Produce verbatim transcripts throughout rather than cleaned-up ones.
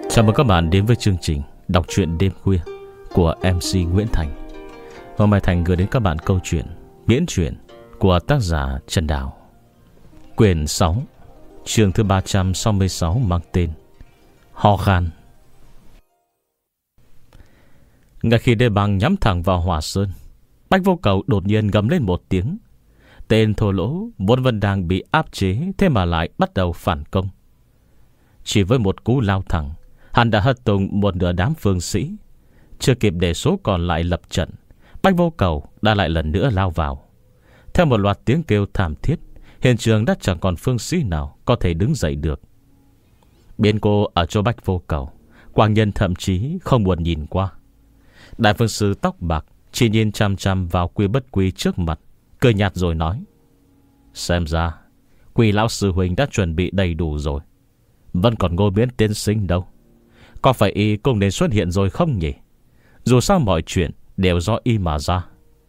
Chào mừng các bạn đến với chương trình đọc truyện đêm khuya của em xê Nguyễn Thành. Hôm nay Thành gửi đến các bạn câu chuyện miễn truyện của tác giả Trần Đào, quyển sáu, chương thứ ba trăm sáu mươi sáu, mang tên Ho khan. Ngay khi đê băng nhắm thẳng vào Hỏa Sơn, Bách Vô Cầu đột nhiên gầm lên một tiếng. Tên thô lỗ vốn vẫn đang bị áp chế, thế mà lại bắt đầu phản công. Chỉ với một cú lao thẳng, hắn đã hất tung một nửa đám phương sĩ. Chưa kịp để số còn lại lập trận, Bách Vô Cầu đã lại lần nữa lao vào. Theo một loạt tiếng kêu thảm thiết, hiện trường đã chẳng còn phương sĩ nào có thể đứng dậy được. Biến cô ở chỗ Bách Vô Cầu, Quang Nhân thậm chí không buồn nhìn qua. Đại phương sư tóc bạc chỉ nhìn chăm chăm vào Quy Bất Quy trước mặt, cười nhạt rồi nói: "Xem ra Quỷ lão sư huynh đã chuẩn bị đầy đủ rồi. Vẫn còn Ngô Miễn tiên sinh đâu. Có phải y cũng nên xuất hiện rồi không nhỉ? Dù sao mọi chuyện đều do y mà ra."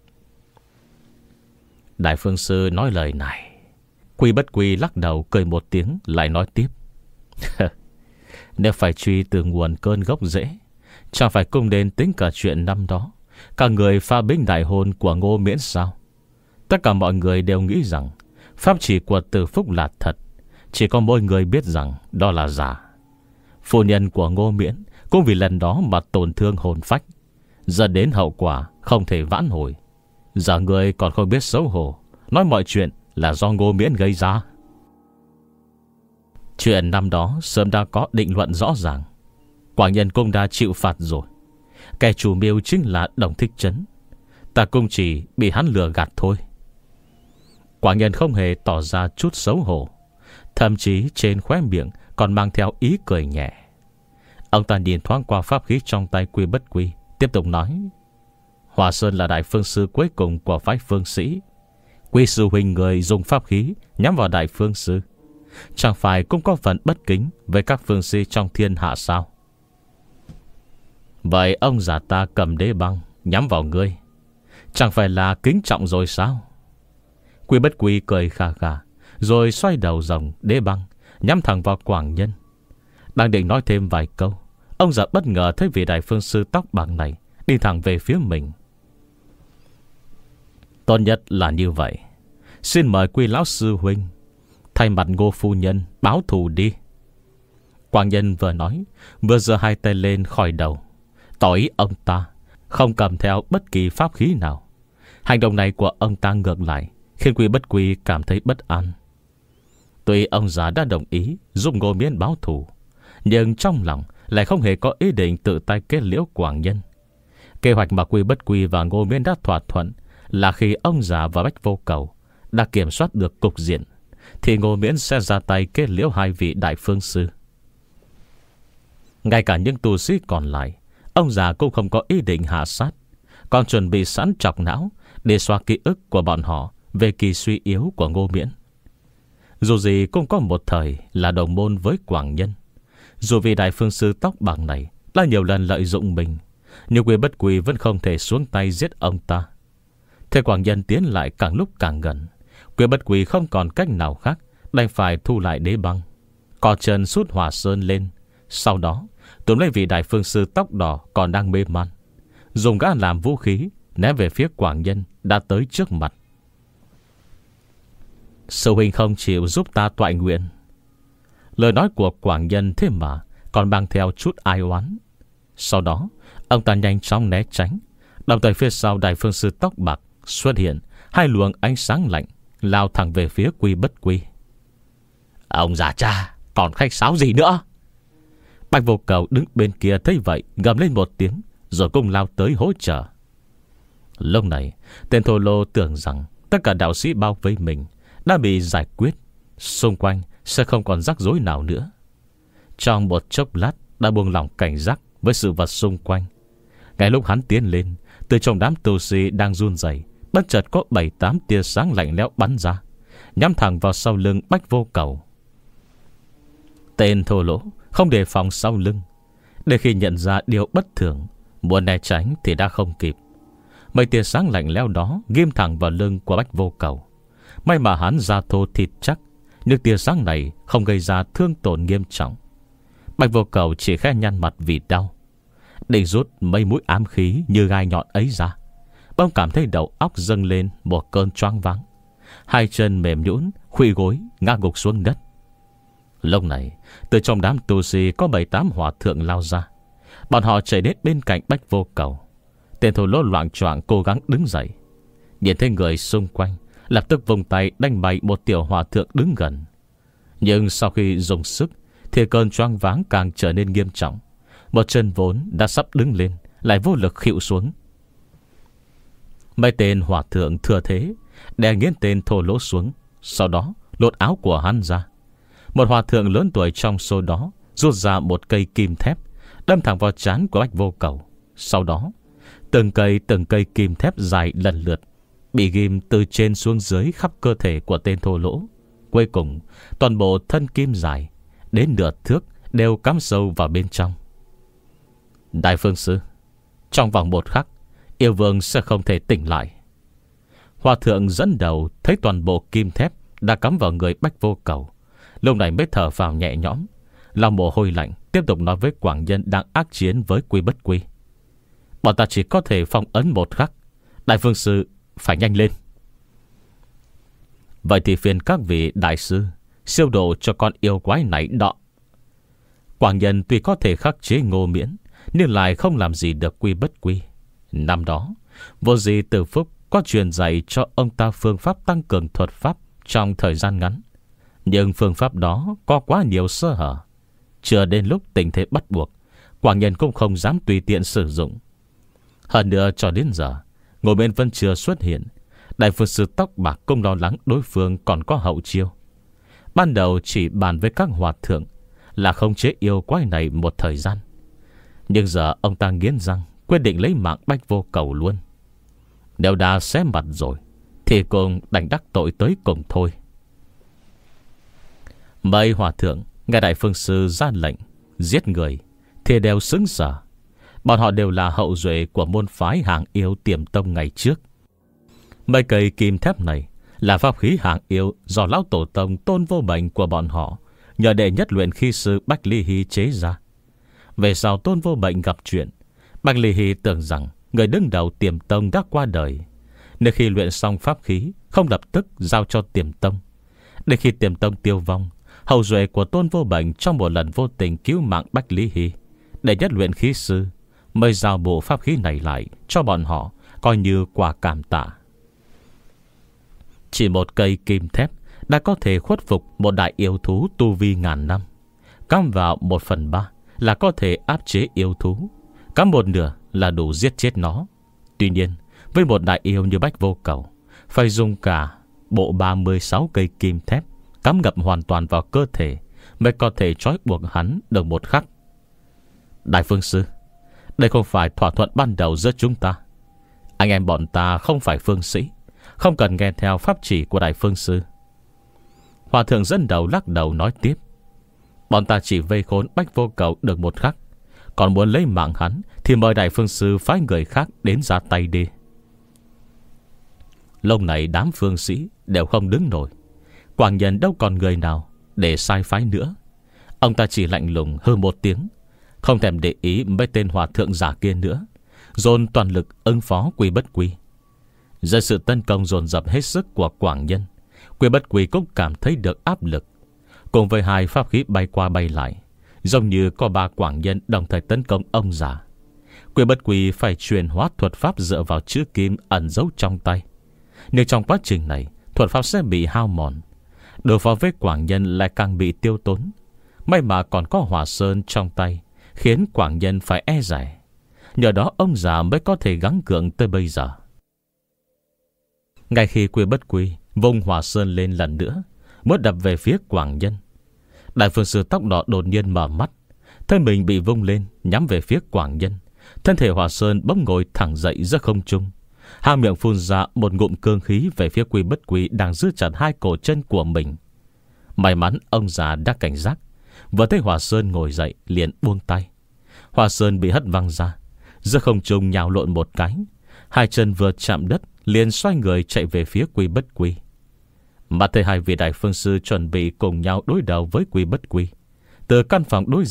Đại phương sư nói lời này, Quy Bất Quy lắc đầu cười một tiếng, lại nói tiếp: "Nếu phải truy từ nguồn cơn gốc rễ, chẳng phải cũng nên tính cả chuyện năm đó cả người pha binh đại hôn của Ngô Miễn sao? Tất cả mọi người đều nghĩ rằng pháp chỉ của Từ Phúc là thật, chỉ có mỗi người biết rằng đó là giả. Phu nhân của Ngô Miễn cũng vì lần đó mà tổn thương hồn phách, dẫn đến hậu quả không thể vãn hồi. Giờ người còn không biết xấu hổ, nói mọi chuyện là do Ngô Miễn gây ra. Chuyện năm đó sớm đã có định luận rõ ràng. Quảng Nhân cũng đã chịu phạt rồi. Kẻ chủ mưu chính là Đồng Thích Trấn. Ta cũng chỉ bị hắn lừa gạt thôi." Quảng Nhân không hề tỏ ra chút xấu hổ, thậm chí trên khóe miệng còn mang theo ý cười nhẹ. Ông ta nhìn thoáng qua pháp khí trong tay Quy Bất Quy, tiếp tục nói: "Hỏa Sơn là đại phương sư cuối cùng của phái phương sĩ. Quy sư huynh người dùng pháp khí nhắm vào đại phương sư, chẳng phải cũng có phần bất kính với các phương sĩ trong thiên hạ sao? Vậy ông già ta cầm đế băng nhắm vào ngươi, chẳng phải là kính trọng rồi sao?" Quy Bất Quy cười khà khà, rồi xoay đầu dòng đế băng nhắm thẳng vào Quảng Nhân. Đang định nói thêm vài câu, ông già bất ngờ thấy vị đại phương sư tóc bạc này đi thẳng về phía mình. "Tốt nhất là như vậy. Xin mời Quy lão sư huynh thay mặt Ngô phu nhân báo thù đi." Quảng Nhân vừa nói vừa giơ hai tay lên khỏi đầu, tỏ ý ông ta không cầm theo bất kỳ pháp khí nào. Hành động này của ông ta ngược lại khiến Quy Bất Quy cảm thấy bất an. Tuy ông già đã đồng ý giúp Ngô Miễn báo thù, nhưng trong lòng lại không hề có ý định tự tay kết liễu Quảng Nhân. Kế hoạch mà Quy Bất Quy và Ngô Miễn đã thỏa thuận là khi ông già và Bách Vô Cầu đã kiểm soát được cục diện, thì Ngô Miễn sẽ ra tay kết liễu hai vị đại phương sư. Ngay cả những tu sĩ còn lại, ông già cũng không có ý định hạ sát, còn chuẩn bị sẵn chọc não để xóa ký ức của bọn họ về kỳ suy yếu của Ngô Miễn. Dù gì cũng có một thời là đồng môn với Quảng Nhân. Dù vì đại phương sư tóc bạc này đã nhiều lần lợi dụng mình, nhưng Quy Bất Quy vẫn không thể xuống tay giết ông ta. Thế Quảng Nhân tiến lại càng lúc càng gần, Quy Bất Quy không còn cách nào khác, đành phải thu lại đế băng, cò chân sút Hỏa Sơn lên. Sau đó túm lấy vị đại phương sư tóc đỏ còn đang mê man, dùng gã làm vũ khí ném về phía Quảng Nhân đã tới trước mặt. "Sư huynh không chịu giúp ta toại nguyện." Lời nói của Quảng Nhân thế mà còn mang theo chút ai oán. Sau đó ông ta nhanh chóng né tránh, đồng thời phía sau đại phương sư tóc bạc xuất hiện hai luồng ánh sáng lạnh lao thẳng về phía Quy Bất Quy. "Ông già cha còn khách sáo gì nữa?" Bạch Vô Cầu đứng bên kia thấy vậy gầm lên một tiếng, rồi cũng lao tới hỗ trợ. Lúc này tên thô lô tưởng rằng tất cả đạo sĩ bao vây mình đã bị giải quyết, xung quanh sẽ không còn rắc rối nào nữa. Trong một chốc lát đã buông lỏng cảnh giác với sự vật xung quanh. Ngay lúc hắn tiến lên, từ trong đám tu sĩ đang run rẩy, bất chợt có bảy tám tia sáng lạnh lẽo bắn ra, nhắm thẳng vào sau lưng Bách Vô Cầu. Tên thô lỗ không đề phòng sau lưng, để khi nhận ra điều bất thường, muốn né tránh thì đã không kịp. Mấy tia sáng lạnh lẽo đó ghim thẳng vào lưng của Bách Vô Cầu. May mà hắn da thô thịt chắc, nhưng tia sáng này không gây ra thương tổn nghiêm trọng. Bạch Vô Cầu chỉ khẽ nhăn mặt vì đau, định rút mấy mũi ám khí như gai nhọn ấy ra, bỗng cảm thấy đầu óc dâng lên một cơn choáng váng. Hai chân mềm nhũn, khuỵu gối ngã gục xuống đất. Lúc này từ trong đám tu sĩ có bảy tám hòa thượng lao ra. Bọn họ chạy đến bên cạnh Bạch Vô Cầu. Tên thổ lỗ loạng choạng cố gắng đứng dậy, nhìn thấy người xung quanh, lập tức vùng tay đánh bay một tiểu hòa thượng đứng gần. Nhưng sau khi dùng sức thì cơn choáng váng càng trở nên nghiêm trọng. Một chân vốn đã sắp đứng lên lại vô lực khuỵu xuống. Mấy tên hòa thượng thừa thế đè nghiến tên thô lỗ xuống, sau đó lột áo của hắn ra. Một hòa thượng lớn tuổi trong số đó rút ra một cây kim thép, đâm thẳng vào trán của Bạch Vô Cầu. Sau đó từng cây từng cây kim thép dài lần lượt bị ghim từ trên xuống dưới khắp cơ thể của tên thô lỗ. Cuối cùng toàn bộ thân kim dài đến nửa thước đều cắm sâu vào bên trong. Đại Phương Sư, trong vòng một khắc yêu vương sẽ không thể tỉnh lại. Hòa thượng dẫn đầu thấy toàn bộ kim thép đã cắm vào người Bạch Vô Cầu, lúc này mới thở vào nhẹ nhõm, lau mồ hôi lạnh, tiếp tục nói với Quảng Nhân đang ác chiến với Quy Bất Quy: bọn ta chỉ có thể phong ấn một khắc, Đại Phương Sư phải nhanh lên. Vậy thì phiền các vị đại sư siêu độ cho con yêu quái này đọ. Quảng Nhân tuy có thể khắc chế Ngô Miễn, nhưng lại không làm gì được Quy Bất Quy. Năm đó Vô Di Từ Phúc có truyền dạy cho ông ta phương pháp tăng cường thuật pháp trong thời gian ngắn, nhưng phương pháp đó có quá nhiều sơ hở. Chưa đến lúc tình thế bắt buộc, Quảng Nhân cũng không dám tùy tiện sử dụng. Hơn nữa cho đến giờ Ngô Miễn vẫn chưa xuất hiện. Đại Phương Sư tóc bạc cũng lo lắng đối phương còn có hậu chiêu. Ban đầu chỉ bàn với các hòa thượng là không chế yêu quái này một thời gian, nhưng giờ ông ta nghiến răng quyết định lấy mạng Bạch Vô Cầu luôn. Nếu đã xé mặt rồi thì cùng đành đắc tội tới cùng thôi. Mấy hòa thượng nghe Đại Phương Sư ra lệnh giết người thì đều sững sờ. Bọn họ đều là hậu duệ của môn phái Hàng Yêu Tiềm Tông ngày trước. Mấy cây kim thép này là pháp khí Hàng Yêu do lão tổ tông Tôn Vô Bệnh của bọn họ nhờ đệ nhất luyện khí sư Bách Ly Hy chế ra. Về sau Tôn Vô Bệnh gặp chuyện, Bách Ly Hy tưởng rằng người đứng đầu Tiềm Tông đã qua đời, nên khi luyện xong pháp khí không lập tức giao cho Tiềm Tông. Để khi Tiềm Tông tiêu vong, hậu duệ của Tôn Vô Bệnh trong một lần vô tình cứu mạng Bách Lý Hy, đệ nhất luyện khí sư mới giao bộ pháp khí này lại cho bọn họ, coi như quà cảm tạ. Chỉ một cây kim thép đã có thể khuất phục một đại yêu thú tu vi ngàn năm. Cắm vào một phần ba là có thể áp chế yêu thú, cắm một nửa là đủ giết chết nó. Tuy nhiên với một đại yêu như Bạch Vô Cầu, phải dùng cả bộ ba mươi sáu cây kim thép cắm ngập hoàn toàn vào cơ thể mới có thể trói buộc hắn được một khắc. Đại Phương Sư, đây không phải thỏa thuận ban đầu giữa chúng ta. Anh em bọn ta không phải phương sĩ, không cần nghe theo pháp chỉ của Đại Phương Sư. Hòa thượng dẫn đầu lắc đầu nói tiếp: bọn ta chỉ vây khốn Bạch Vô Cầu được một khắc, còn muốn lấy mạng hắn thì mời Đại Phương Sư phái người khác đến ra tay đi. Lúc này đám phương sĩ đều không đứng nổi. Quảng Nhân đâu còn người nào để sai phái nữa. Ông ta chỉ lạnh lùng hừ một tiếng, không thèm để ý mấy tên hòa thượng giả kia nữa, dồn toàn lực ứng phó Quy Bất Quy. Dưới sự tấn công dồn dập hết sức của Quảng Nhân, Quy Bất Quy cũng cảm thấy được áp lực. Cùng với hai pháp khí bay qua bay lại, giống như có ba Quảng Nhân đồng thời tấn công ông già. Quy Bất Quy phải truyền hóa thuật pháp dựa vào chữ kim ẩn giấu trong tay. Nhưng trong quá trình này thuật pháp sẽ bị hao mòn, đối phó với Quảng Nhân lại càng bị tiêu tốn. May mà còn có Hỏa Sơn trong tay, khiến Quảng Nhân phải e dè. Nhờ đó ông già mới có thể gắng gượng tới bây giờ. Ngay khi Quy Bất Quy vung Hỏa Sơn lên lần nữa, muốn đập về phía Quảng Nhân, Đại Phương Sư tóc đỏ đột nhiên mở mắt, thân mình bị vung lên nhắm về phía Quảng Nhân. Thân thể Hỏa Sơn bỗng ngồi thẳng dậy giữa không trung, hai miệng phun ra một ngụm cương khí về phía Quy Bất Quy đang giữ chặt hai cổ chân của mình. May mắn ông già đã cảnh giác, vừa thấy Hỏa Sơn ngồi dậy liền buông tay. Hỏa Sơn bị hất văng ra, giữa không trung nhào lộn một cái, hai chân vừa chạm đất liền xoay người chạy về phía Quy Bất Quy. Mà thấy hai vị Đại Phương Sư chuẩn bị cùng nhau đối đầu với Quy Bất Quy, từ căn phòng đối diện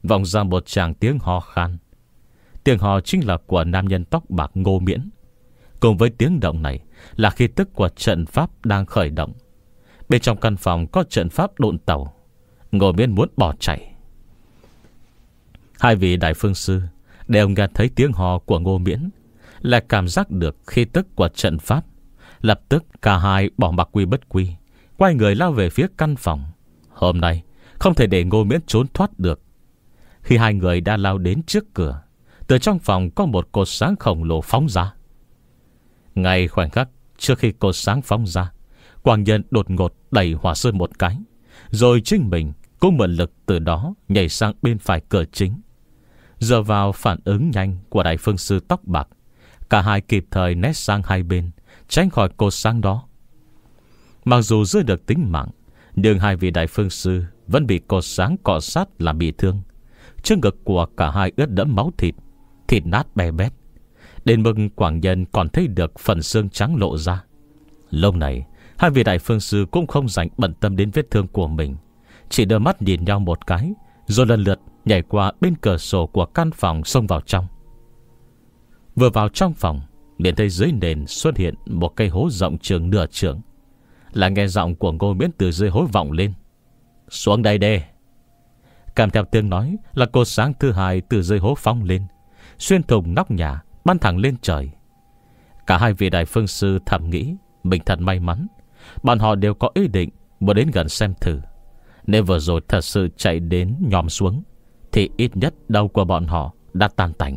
vọng ra một tràng tiếng ho khan. Tiếng ho chính là của nam nhân tóc bạc Ngô Miễn. Cùng với tiếng động này là khí tức của trận pháp đang khởi động. Bên trong căn phòng có trận pháp độn tàu. Ngô Miễn muốn bỏ chạy. Hai vị đại phương sư đều nghe thấy tiếng ho của Ngô Miễn, lại cảm giác được khí tức của trận pháp. Lập tức cả hai bỏ mặc quy bất quy, quay người lao về phía căn phòng. Hôm nay không thể để Ngô Miễn trốn thoát được. Khi hai người đã lao đến trước cửa, từ trong phòng có một cột sáng khổng lồ phóng ra. Ngay khoảnh khắc trước khi cột sáng phóng ra, Quang Nhân đột ngột đẩy Hỏa Sơn một cái, rồi chính mình cũng mượn lực từ đó nhảy sang bên phải cửa chính. Giờ vào phản ứng nhanh của đại phương sư tóc bạc, cả hai kịp thời né sang hai bên, tránh khỏi cột sáng đó. Mặc dù giữ được tính mạng, nhưng hai vị đại phương sư vẫn bị cột sáng cọ sát làm bị thương. Trước ngực của cả hai ướt đẫm máu thịt, thịt nát bè bét, đến mức Quảng Nhân còn thấy được phần xương trắng lộ ra. Lúc này hai vị đại phương sư cũng không dành bận tâm đến vết thương của mình, chỉ đưa mắt nhìn nhau một cái, rồi lần lượt nhảy qua bên cửa sổ của căn phòng xông vào trong. Vừa vào trong phòng, liền thấy dưới nền xuất hiện một cây hố rộng chừng nửa trượng. Là nghe giọng của Ngô Miễn từ dưới hố vọng lên: "Xuống đây đê." Kèm theo tiếng nói là cột sáng thứ hai từ dưới hố phóng lên, xuyên thủng nóc nhà, bắn thẳng lên trời. Cả hai vị đại phương sư thầm nghĩ mình thật may mắn. Bọn họ đều có ý định muốn đến gần xem thử. Nếu vừa rồi thật sự chạy đến nhòm xuống, thì ít nhất đầu của bọn họ đã tan tành.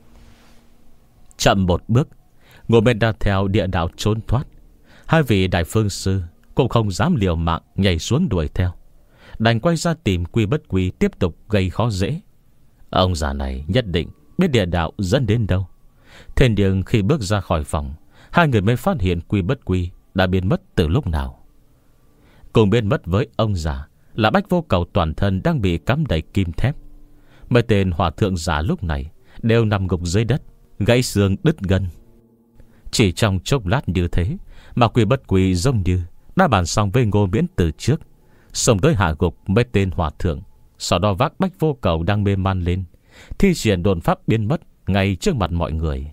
Chậm một bước, Ngô Miễn đã theo địa đạo trốn thoát. Hai vị đại phương sư cũng không dám liều mạng nhảy xuống đuổi theo, đành quay ra tìm Quy Bất Quy tiếp tục gây khó dễ. Ông già này nhất định biết địa đạo dẫn đến đâu. Thế nhưng khi bước ra khỏi phòng, hai người mới phát hiện Quy Bất Quy đã biến mất từ lúc nào. Cùng biến mất với ông già là Bách Vô Cầu toàn thân đang bị cắm đầy kim thép. Mấy tên hòa thượng giả lúc này đều nằm gục dưới đất, gãy xương đứt gân. Chỉ trong chốc lát như thế mà Quy Bất Quy giống như đã bàn xong với Ngô Miễn từ trước, xông tới hạ gục mấy tên hòa thượng. Sau đó vác Bách Vô Cầu đang mê man lên, thi triển đồn pháp biến mất ngay trước mặt mọi người.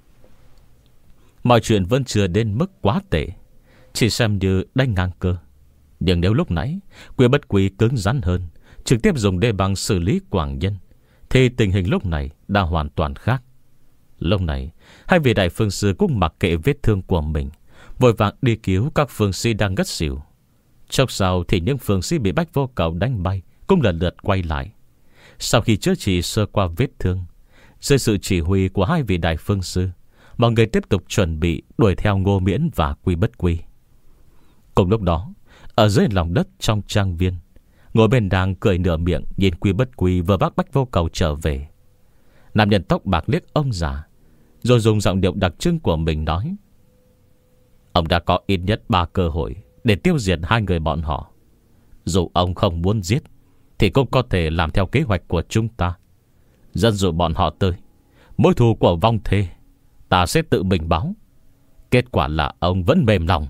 Mọi chuyện vẫn chưa đến mức quá tệ, chỉ xem như đánh ngang cơ. Nhưng nếu lúc nãy Quy Bất Quy cứng rắn hơn, trực tiếp dùng đê băng xử lý Quảng Nhân, thì tình hình lúc này đã hoàn toàn khác. Lúc này hai vị đại phương sư cũng mặc kệ vết thương của mình, vội vàng đi cứu các phương sĩ đang ngất xỉu. Chốc sau thì những phương sĩ bị Bách Vô Cầu đánh bay cũng lần lượt quay lại. Sau khi chữa trị sơ qua vết thương, dưới sự chỉ huy của hai vị đại phương sư, mọi người tiếp tục chuẩn bị đuổi theo Ngô Miễn và Quy Bất Quy. Cùng lúc đó, ở dưới lòng đất trong trang viên, ngồi bên đang cười nửa miệng nhìn Quy Bất Quy vừa bác Bách Vô Cầu trở về. Nam nhân tóc bạc liếc ông già, rồi dùng giọng điệu đặc trưng của mình nói: "Ông đã có ít nhất ba cơ hội để tiêu diệt hai người bọn họ. Dù ông không muốn giết, thì cũng có thể làm theo kế hoạch của chúng ta, dẫn dụ bọn họ tới. Mối thù của vong thê ta sẽ tự mình báo. Kết quả là ông vẫn mềm lòng."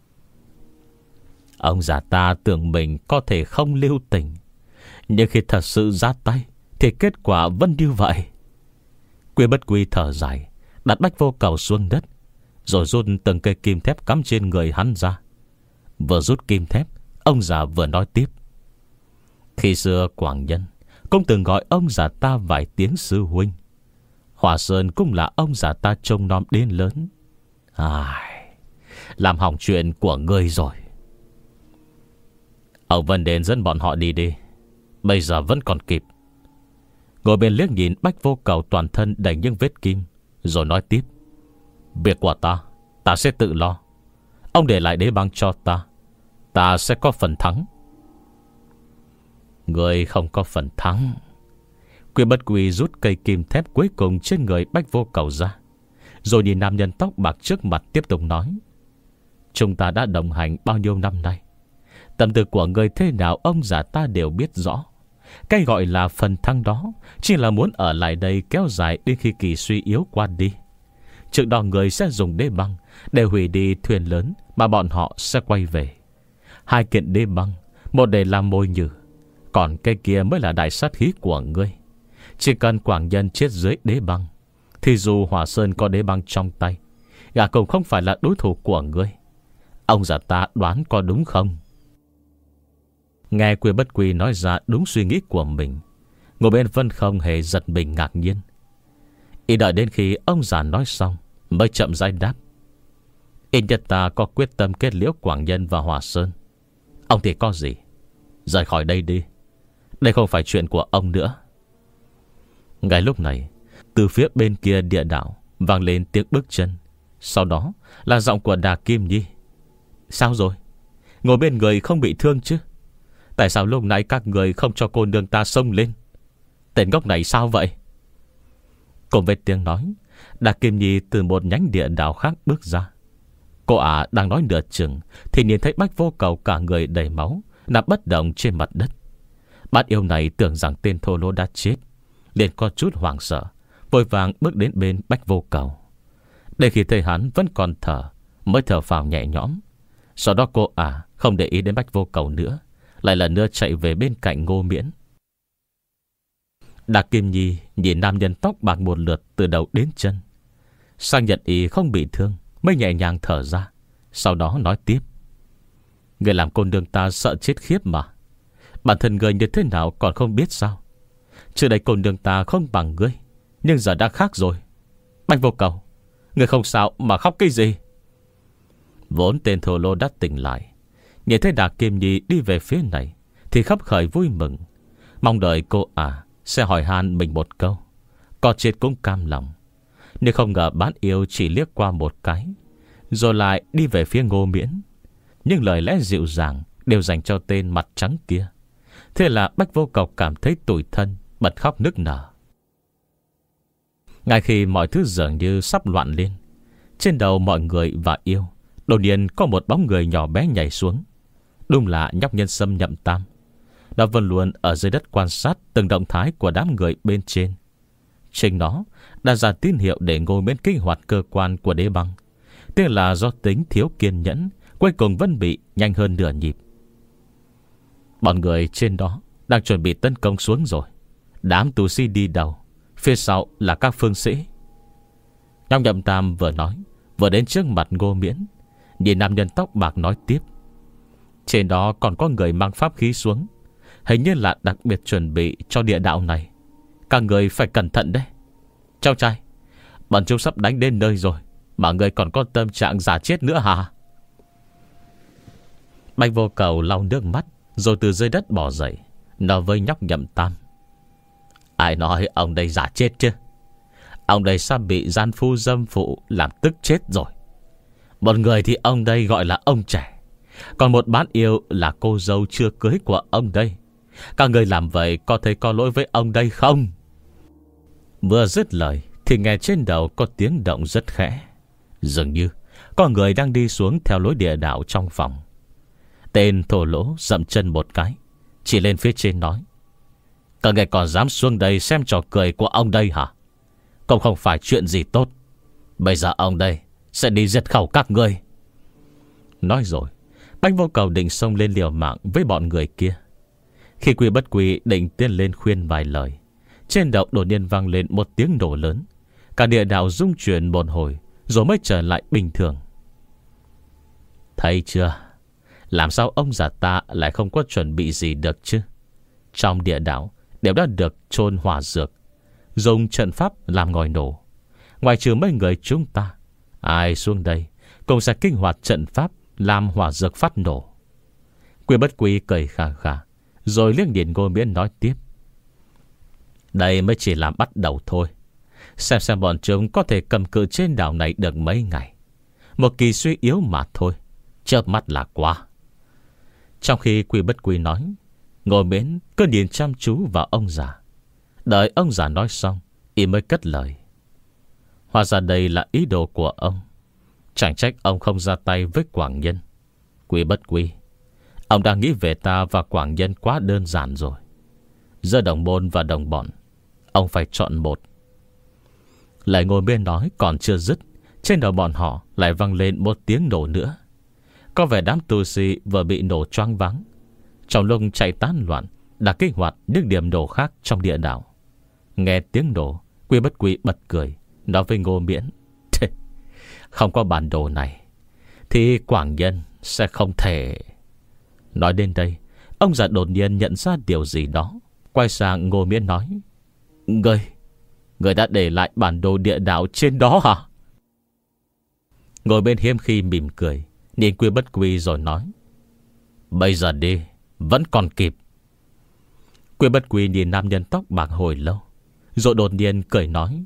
Ông già ta tưởng mình có thể không lưu tình, nhưng khi thật sự ra tay thì kết quả vẫn như vậy. Quy Bất Quy thở dài, đặt Bách Vô Cầu xuống đất, rồi rút từng cây kim thép cắm trên người hắn ra. Vừa rút kim thép, ông già vừa nói tiếp: "Khi xưa Quảng Nhân cũng từng gọi ông già ta vài tiếng sư huynh. Hỏa Sơn cũng là ông già ta trông nom đến lớn. Ai, làm hỏng chuyện của ngươi rồi. Ông Vân đến dẫn bọn họ đi đi, bây giờ vẫn còn kịp." Ngồi bên liếc nhìn Bách Vô Cầu toàn thân đầy những vết kim, rồi nói tiếp: "Việc của ta, ta sẽ tự lo. Ông để lại đế băng cho ta, ta sẽ có phần thắng." "Người không có phần thắng." Quy Bất Quy rút cây kim thép cuối cùng trên người Bách Vô Cầu ra, rồi nhìn nam nhân tóc bạc trước mặt tiếp tục nói: "Chúng ta đã đồng hành bao nhiêu năm nay, tâm tư của người thế nào ông già ta đều biết rõ. Cái gọi là phần thắng đó chỉ là muốn ở lại đây kéo dài đến khi kỳ suy yếu qua đi. Trước đó người sẽ dùng đế băng để hủy đi thuyền lớn mà bọn họ sẽ quay về. Hai kiện đế băng, một để làm mồi nhử, Còn cái kia mới là đại sát khí của ngươi. Chỉ cần Quảng Nhân chết dưới đế băng, thì dù Hỏa Sơn có đế băng trong tay, gã cũng không phải là đối thủ của ngươi. Ông già ta đoán có đúng không? Nghe Quy Bất Quy nói ra đúng suy nghĩ của mình, ngồi bên Vân không hề giật mình ngạc nhiên. Y đợi đến khi ông già nói xong mới chậm rãi đáp: ít nhất ta có quyết tâm kết liễu Quảng Nhân và Hỏa Sơn. Ông thì có gì? Rời khỏi đây đi. Đây không phải chuyện của ông nữa. Ngay lúc này, từ phía bên kia địa đạo vang lên tiếng bước chân. Sau đó là giọng của Đà Kim Nhi. Sao rồi? Ngồi bên người không bị thương chứ? Tại sao lúc nãy các người không cho cô nương ta xông lên? Tên ngốc này sao vậy? Cùng với tiếng nói, Đà Kim Nhi từ một nhánh địa đạo khác bước ra. Cô ả đang nói nửa chừng thì nhìn thấy Bách Vô Cầu cả người đầy máu, nằm bất động trên mặt đất. Bát yêu này tưởng rằng tên thô lỗ đã chết, liền có chút hoảng sợ, vội vàng bước đến bên Bách Vô Cầu. Để khi thấy hắn vẫn còn thở, mới thở phào nhẹ nhõm. Sau đó cô ả không để ý đến Bách Vô Cầu nữa, lại lần nữa chạy về bên cạnh Ngô Miễn. Đạc Kim Nhi nhìn nam nhân tóc bạc một lượt từ đầu đến chân, sang nhận ý không bị thương, mới nhẹ nhàng thở ra. Sau đó nói tiếp: người làm cô nương ta sợ chết khiếp mà. Bản thân người như thế nào còn không biết sao? Trước đây cô nương ta không bằng ngươi, nhưng giờ đã khác rồi. Bách Vô Cầu, người không sao mà khóc cái gì? Vốn tên thổ lô đã tỉnh lại, nhìn thấy Đạc Kim Nhi đi về phía này thì khắp khởi vui mừng, mong đợi cô à sẽ hỏi han mình một câu, có chết cũng cam lòng. Nhưng không ngờ bán yêu chỉ liếc qua một cái, rồi lại đi về phía Ngô Miễn. Nhưng lời lẽ dịu dàng đều dành cho tên mặt trắng kia. Thế là Bách Vô Cầu cảm thấy tủi thân, bật khóc nức nở. Ngay khi mọi thứ dường như sắp loạn lên, trên đầu mọi người và yêu đột nhiên có một bóng người nhỏ bé nhảy xuống. Đúng là nhóc nhân Sâm Nhậm Tam. Nó vẫn luôn ở dưới đất quan sát từng động thái của đám người bên trên. Chính nó đã ra tín hiệu để Ngô Miễn kích hoạt cơ quan của đế băng. Tiếc là do tính thiếu kiên nhẫn, cuối cùng vẫn bị nhanh hơn nửa nhịp. Bọn người trên đó đang chuẩn bị tấn công xuống rồi. Đám tù sĩ đi đầu, phía sau là các phương sĩ. Nhóc Nhậm Tam vừa nói, vừa đến trước mặt Ngô Miễn, nhìn nam nhân tóc bạc nói tiếp: trên đó còn có người mang pháp khí xuống, hình như là đặc biệt chuẩn bị cho địa đạo này. Các người phải cẩn thận đấy. Cháu trai, bọn chúng sắp đánh đến nơi rồi mà người còn có tâm trạng giả chết nữa hả? Bạch Vô Cầu lau nước mắt, rồi từ dưới đất bò dậy, nói với nhóc Nhậm Tam: ai nói ông đây giả chết chứ? Ông đây sắp bị gian phu dâm phụ làm tức chết rồi. Một người thì ông đây gọi là ông trẻ, còn một bán yêu là cô dâu chưa cưới của ông đây. Các người làm vậy có thấy có lỗi với ông đây không? Vừa dứt lời thì nghe trên đầu có tiếng động rất khẽ, dường như có người đang đi xuống theo lối địa đạo trong phòng. Tên thổ lỗ dậm chân một cái, chỉ lên phía trên nói: các người còn dám xuống đây xem trò cười của ông đây hả? Cũng không phải chuyện gì tốt. Bây giờ ông đây sẽ đi diệt khẩu các ngươi. Nói rồi, Bách Vô Cầu định xông lên liều mạng với bọn người kia. Khi Quy Bất Quy định tiến lên khuyên vài lời, trên đầu đột nhiên vang lên một tiếng nổ lớn. Cả địa đạo rung chuyển một hồi, rồi mới trở lại bình thường. Thấy chưa? Làm sao ông già ta lại không có chuẩn bị gì được chứ? Trong địa đạo đều đã được chôn hỏa dược, dùng trận pháp làm ngòi nổ. Ngoài trừ mấy người chúng ta, ai xuống đây cũng sẽ kích hoạt trận pháp làm hỏa dược phát nổ. Quy Bất Quy cười khà khà, rồi liếc nhìn Ngô Miễn nói tiếp: đây mới chỉ là bắt đầu thôi. Xem xem bọn chúng có thể cầm cự trên đảo này được mấy ngày. Một kỳ suy yếu mà thôi, chớp mắt là qua. Trong khi Quy Bất Quy nói, Ngô Miễn cứ nhìn chăm chú vào ông già. Đợi ông già nói xong, y mới cất lời: hóa ra đây là ý đồ của ông. Chẳng trách ông không ra tay với Quảng Nhân. Quy Bất Quy, ông đang nghĩ về ta và Quảng Nhân quá đơn giản rồi. Giữa đồng môn và đồng bọn, ông phải chọn một. Lời Ngô Miễn nói còn chưa dứt, trên đầu bọn họ lại vang lên một tiếng nổ nữa. Có vẻ đám tu sĩ vừa bị nổ choáng váng, trong lúc chạy tán loạn đã kích hoạt những điểm nổ khác trong địa đạo. Nghe tiếng nổ, Quy Bất Quy bật cười, nói với Ngô Miễn: Không có bản đồ này thì Quảng Nhân sẽ không thể. Nói đến đây, ông già đột nhiên nhận ra điều gì đó, quay sang Ngô Miễn nói: Ngươi Ngươi đã để lại bản đồ địa đạo trên đó hả? Ngồi bên hiếm khi mỉm cười, nhìn Quy Bất Quy rồi nói: Bây giờ đi, vẫn còn kịp. Quy Bất Quy nhìn nam nhân tóc bạc hồi lâu, rồi đột nhiên cười nói: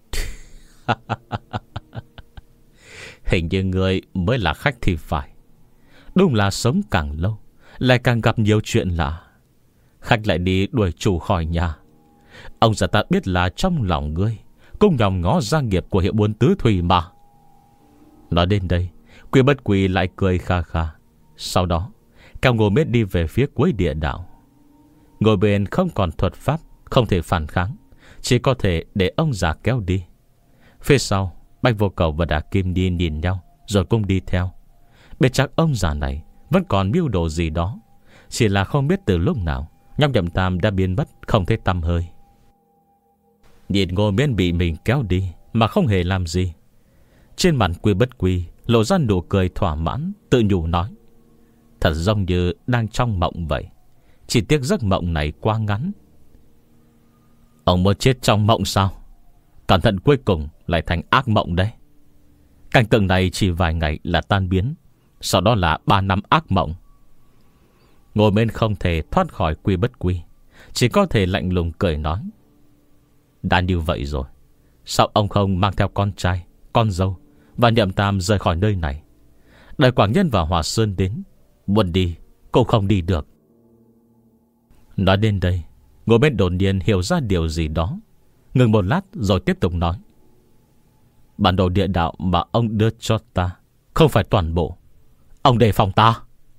Hình như ngươi mới là khách thì phải. Đúng là sống càng lâu lại càng gặp nhiều chuyện lạ. Khách lại đi đuổi chủ khỏi nhà. Ông già ta biết là trong lòng ngươi cũng nhòm ngó gia nghiệp của hiệu buôn tứ thủy mà. Nói đến đây, Quy Bất Quy lại cười kha kha. Sau đó kéo Ngô Miễn đi về phía cuối địa đạo. Ngồi bên không còn thuật pháp, không thể phản kháng, chỉ có thể để ông già kéo đi. Phía sau, Bạch Vô Cầu và Đả Kim đi nhìn nhau, rồi cũng đi theo. Biết chắc ông già này vẫn còn mưu đồ gì đó, chỉ là không biết từ lúc nào Nhóc Nhậm Tam đã biến mất không thấy tăm hơi. Nhìn Ngô Miễn bị mình kéo đi mà không hề làm gì, trên mặt Quy Bất Quy lộ ra nụ cười thỏa mãn, tự nhủ nói: Thật giống như đang trong mộng vậy. Chỉ tiếc giấc mộng này quá ngắn. Ông muốn chết trong mộng sao? Cẩn thận cuối cùng lại thành ác mộng đấy. Cảnh tượng này chỉ vài ngày là tan biến, sau đó là ba năm ác mộng. Ngồi bên không thể thoát khỏi Quy Bất Quy, chỉ có thể lạnh lùng cười nói: Đã như vậy rồi, sao ông không mang theo con trai, con dâu và Nhậm Tam rời khỏi nơi này? Đợi Quảng Nhân và Hòa Sơn đến, muốn đi cũng không đi được. Nói đến đây, Ngô Miễn đột nhiên hiểu ra điều gì đó, ngừng một lát rồi tiếp tục nói: Bản đồ địa đạo mà ông đưa cho ta không phải toàn bộ. Ông đề phòng ta.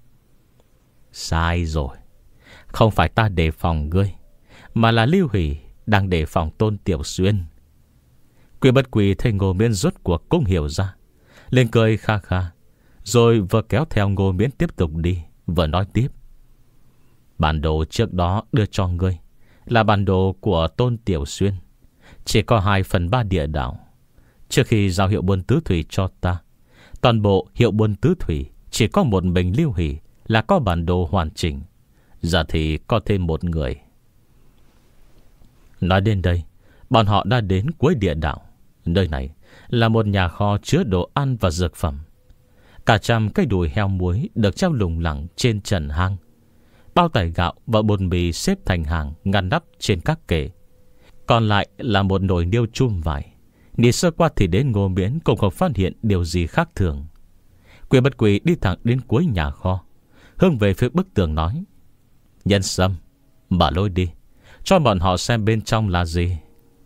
Sai rồi. Không phải ta đề phòng ngươi, mà là Lưu Hỷ đang đề phòng Tôn Tiểu Xuyên. Quy Bất Quy thấy Ngô Miễn rốt cuộc cũng hiểu ra, lên cười kha kha, rồi vừa kéo theo Ngô Miễn tiếp tục đi, vừa nói tiếp: Bản đồ trước đó đưa cho ngươi là bản đồ của Tôn Tiểu Xuyên, chỉ có hai phần ba địa đạo. Trước khi giao hiệu buôn tứ thủy cho ta, toàn bộ hiệu buôn tứ thủy chỉ có một mình Lưu Hỷ là có bản đồ hoàn chỉnh. Giờ thì có thêm một người. Nói đến đây, bọn họ đã đến cuối địa đạo. Nơi này là một nhà kho chứa đồ ăn và dược phẩm. Cả trăm cây đùi heo muối được treo lủng lẳng trên trần hang. Bao tải gạo và bột mì xếp thành hàng ngăn nắp trên các kệ. Còn lại là một nồi niêu chum vải. Nhìn sơ qua thì đến Ngô Miễn cũng không phát hiện điều gì khác thường. Quy Bất Quy đi thẳng đến cuối nhà kho, hướng về phía bức tường nói: Nhân Sâm, mở lối đi, cho bọn họ xem bên trong là gì.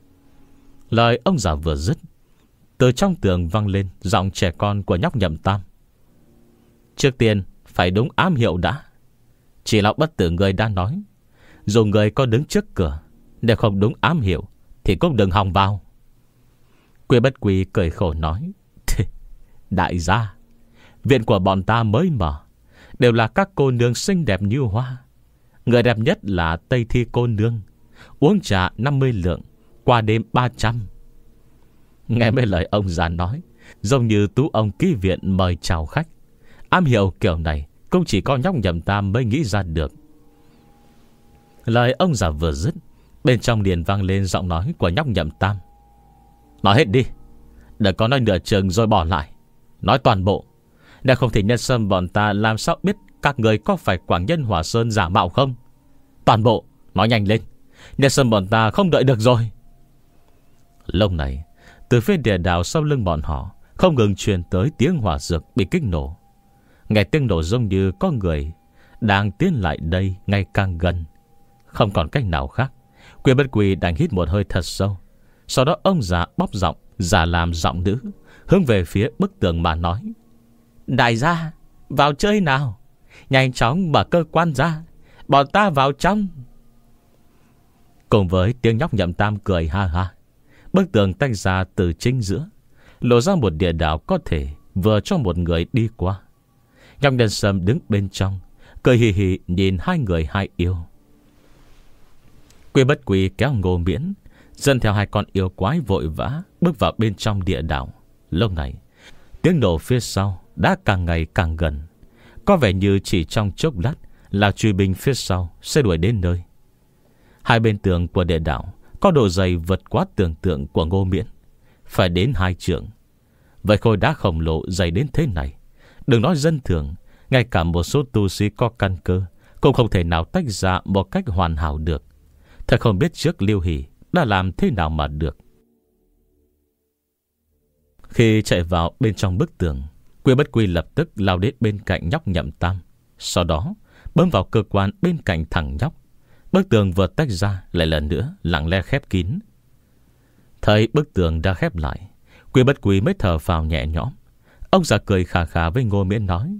Lời ông già vừa dứt, từ trong tường vang lên giọng trẻ con của nhóc Nhậm Tam: Trước tiên phải đúng ám hiệu đã. Chỉ lão bất tử người đã nói, dù người có đứng trước cửa, nếu không đúng ám hiệu thì cũng đừng hòng vào. Quy Bất Quy cười khổ nói: Đại gia, viện của bọn ta mới mở, đều là các cô nương xinh đẹp như hoa. Người đẹp nhất là Tây Thi cô nương, uống trà năm mươi lượng, qua đêm ba trăm. Nghe mấy lời ông già nói, giống như tú ông ký viện mời chào khách. Ám hiệu kiểu này cũng chỉ có nhóc Nhậm Tam mới nghĩ ra được. Lời ông già vừa dứt, bên trong liền vang lên giọng nói của nhóc Nhậm Tam: Nói hết đi, đừng có nói nửa chừng rồi bỏ lại. Nói toàn bộ. Nếu không thì Nhân Sâm bọn ta làm sao biết các người có phải Quảng Nhân Hỏa Sơn giả mạo không? Toàn bộ, nói nhanh lên, Nhân Sâm bọn ta không đợi được rồi. Lúc này, từ phía địa đạo sau lưng bọn họ không ngừng truyền tới tiếng hỏa dược bị kích nổ. Nghe tiếng nổ giống như có người đang tiến lại đây ngày càng gần. Không còn cách nào khác, Quy Bất Quy đành hít một hơi thật sâu. Sau đó ông già bóp giọng, giả làm giọng nữ, hướng về phía bức tường mà nói: Đại gia, vào chơi nào. Nhanh chóng mở cơ quan ra, bọn ta vào trong. Cùng với tiếng nhóc Nhậm Tam cười ha ha, bức tường tách ra từ chính giữa, lộ ra một địa đạo có thể vừa cho một người đi qua. Nhóc Nhân Sâm đứng bên trong, cười hì hì nhìn hai người hai yêu. Quy Bất Quy kéo Ngô Miễn dẫn theo hai con yêu quái vội vã bước vào bên trong địa đạo. Lúc này tiếng nổ phía sau đã càng ngày càng gần, có vẻ như chỉ trong chốc lát là truy binh phía sau sẽ đuổi đến nơi. Hai bên tường của địa đạo có độ dày vượt quá tưởng tượng của Ngô Miễn, phải đến hai trượng. Vậy khối đá khổng lồ dày đến thế này, đừng nói dân thường, ngay cả một số tu sĩ có căn cơ cũng không thể nào tách ra một cách hoàn hảo được. Thật không biết trước Liêu Hỷ đã làm thế nào mà được. Khi chạy vào bên trong bức tường, Quy Bất Quy lập tức lao đến bên cạnh nhóc Nhậm Tam, sau đó bấm vào cơ quan bên cạnh thằng nhóc. Bức tường vừa tách ra lại lần nữa lặng lẽ khép kín. Thấy bức tường đã khép lại, Quy Bất Quy mới thở phào nhẹ nhõm. Ông già cười khà khà với Ngô Miễn nói: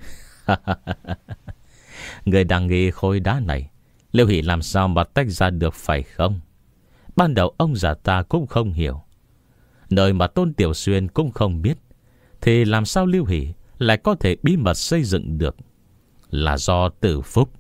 Người đang nghi khối đá này Liêu Hỷ làm sao mà tách ra được phải không? Ban đầu ông già ta cũng không hiểu, nơi mà Tôn Tiểu Xuyên cũng không biết, thì làm sao Liêu Hỷ lại có thể bí mật xây dựng được? Là do Tử Phúc.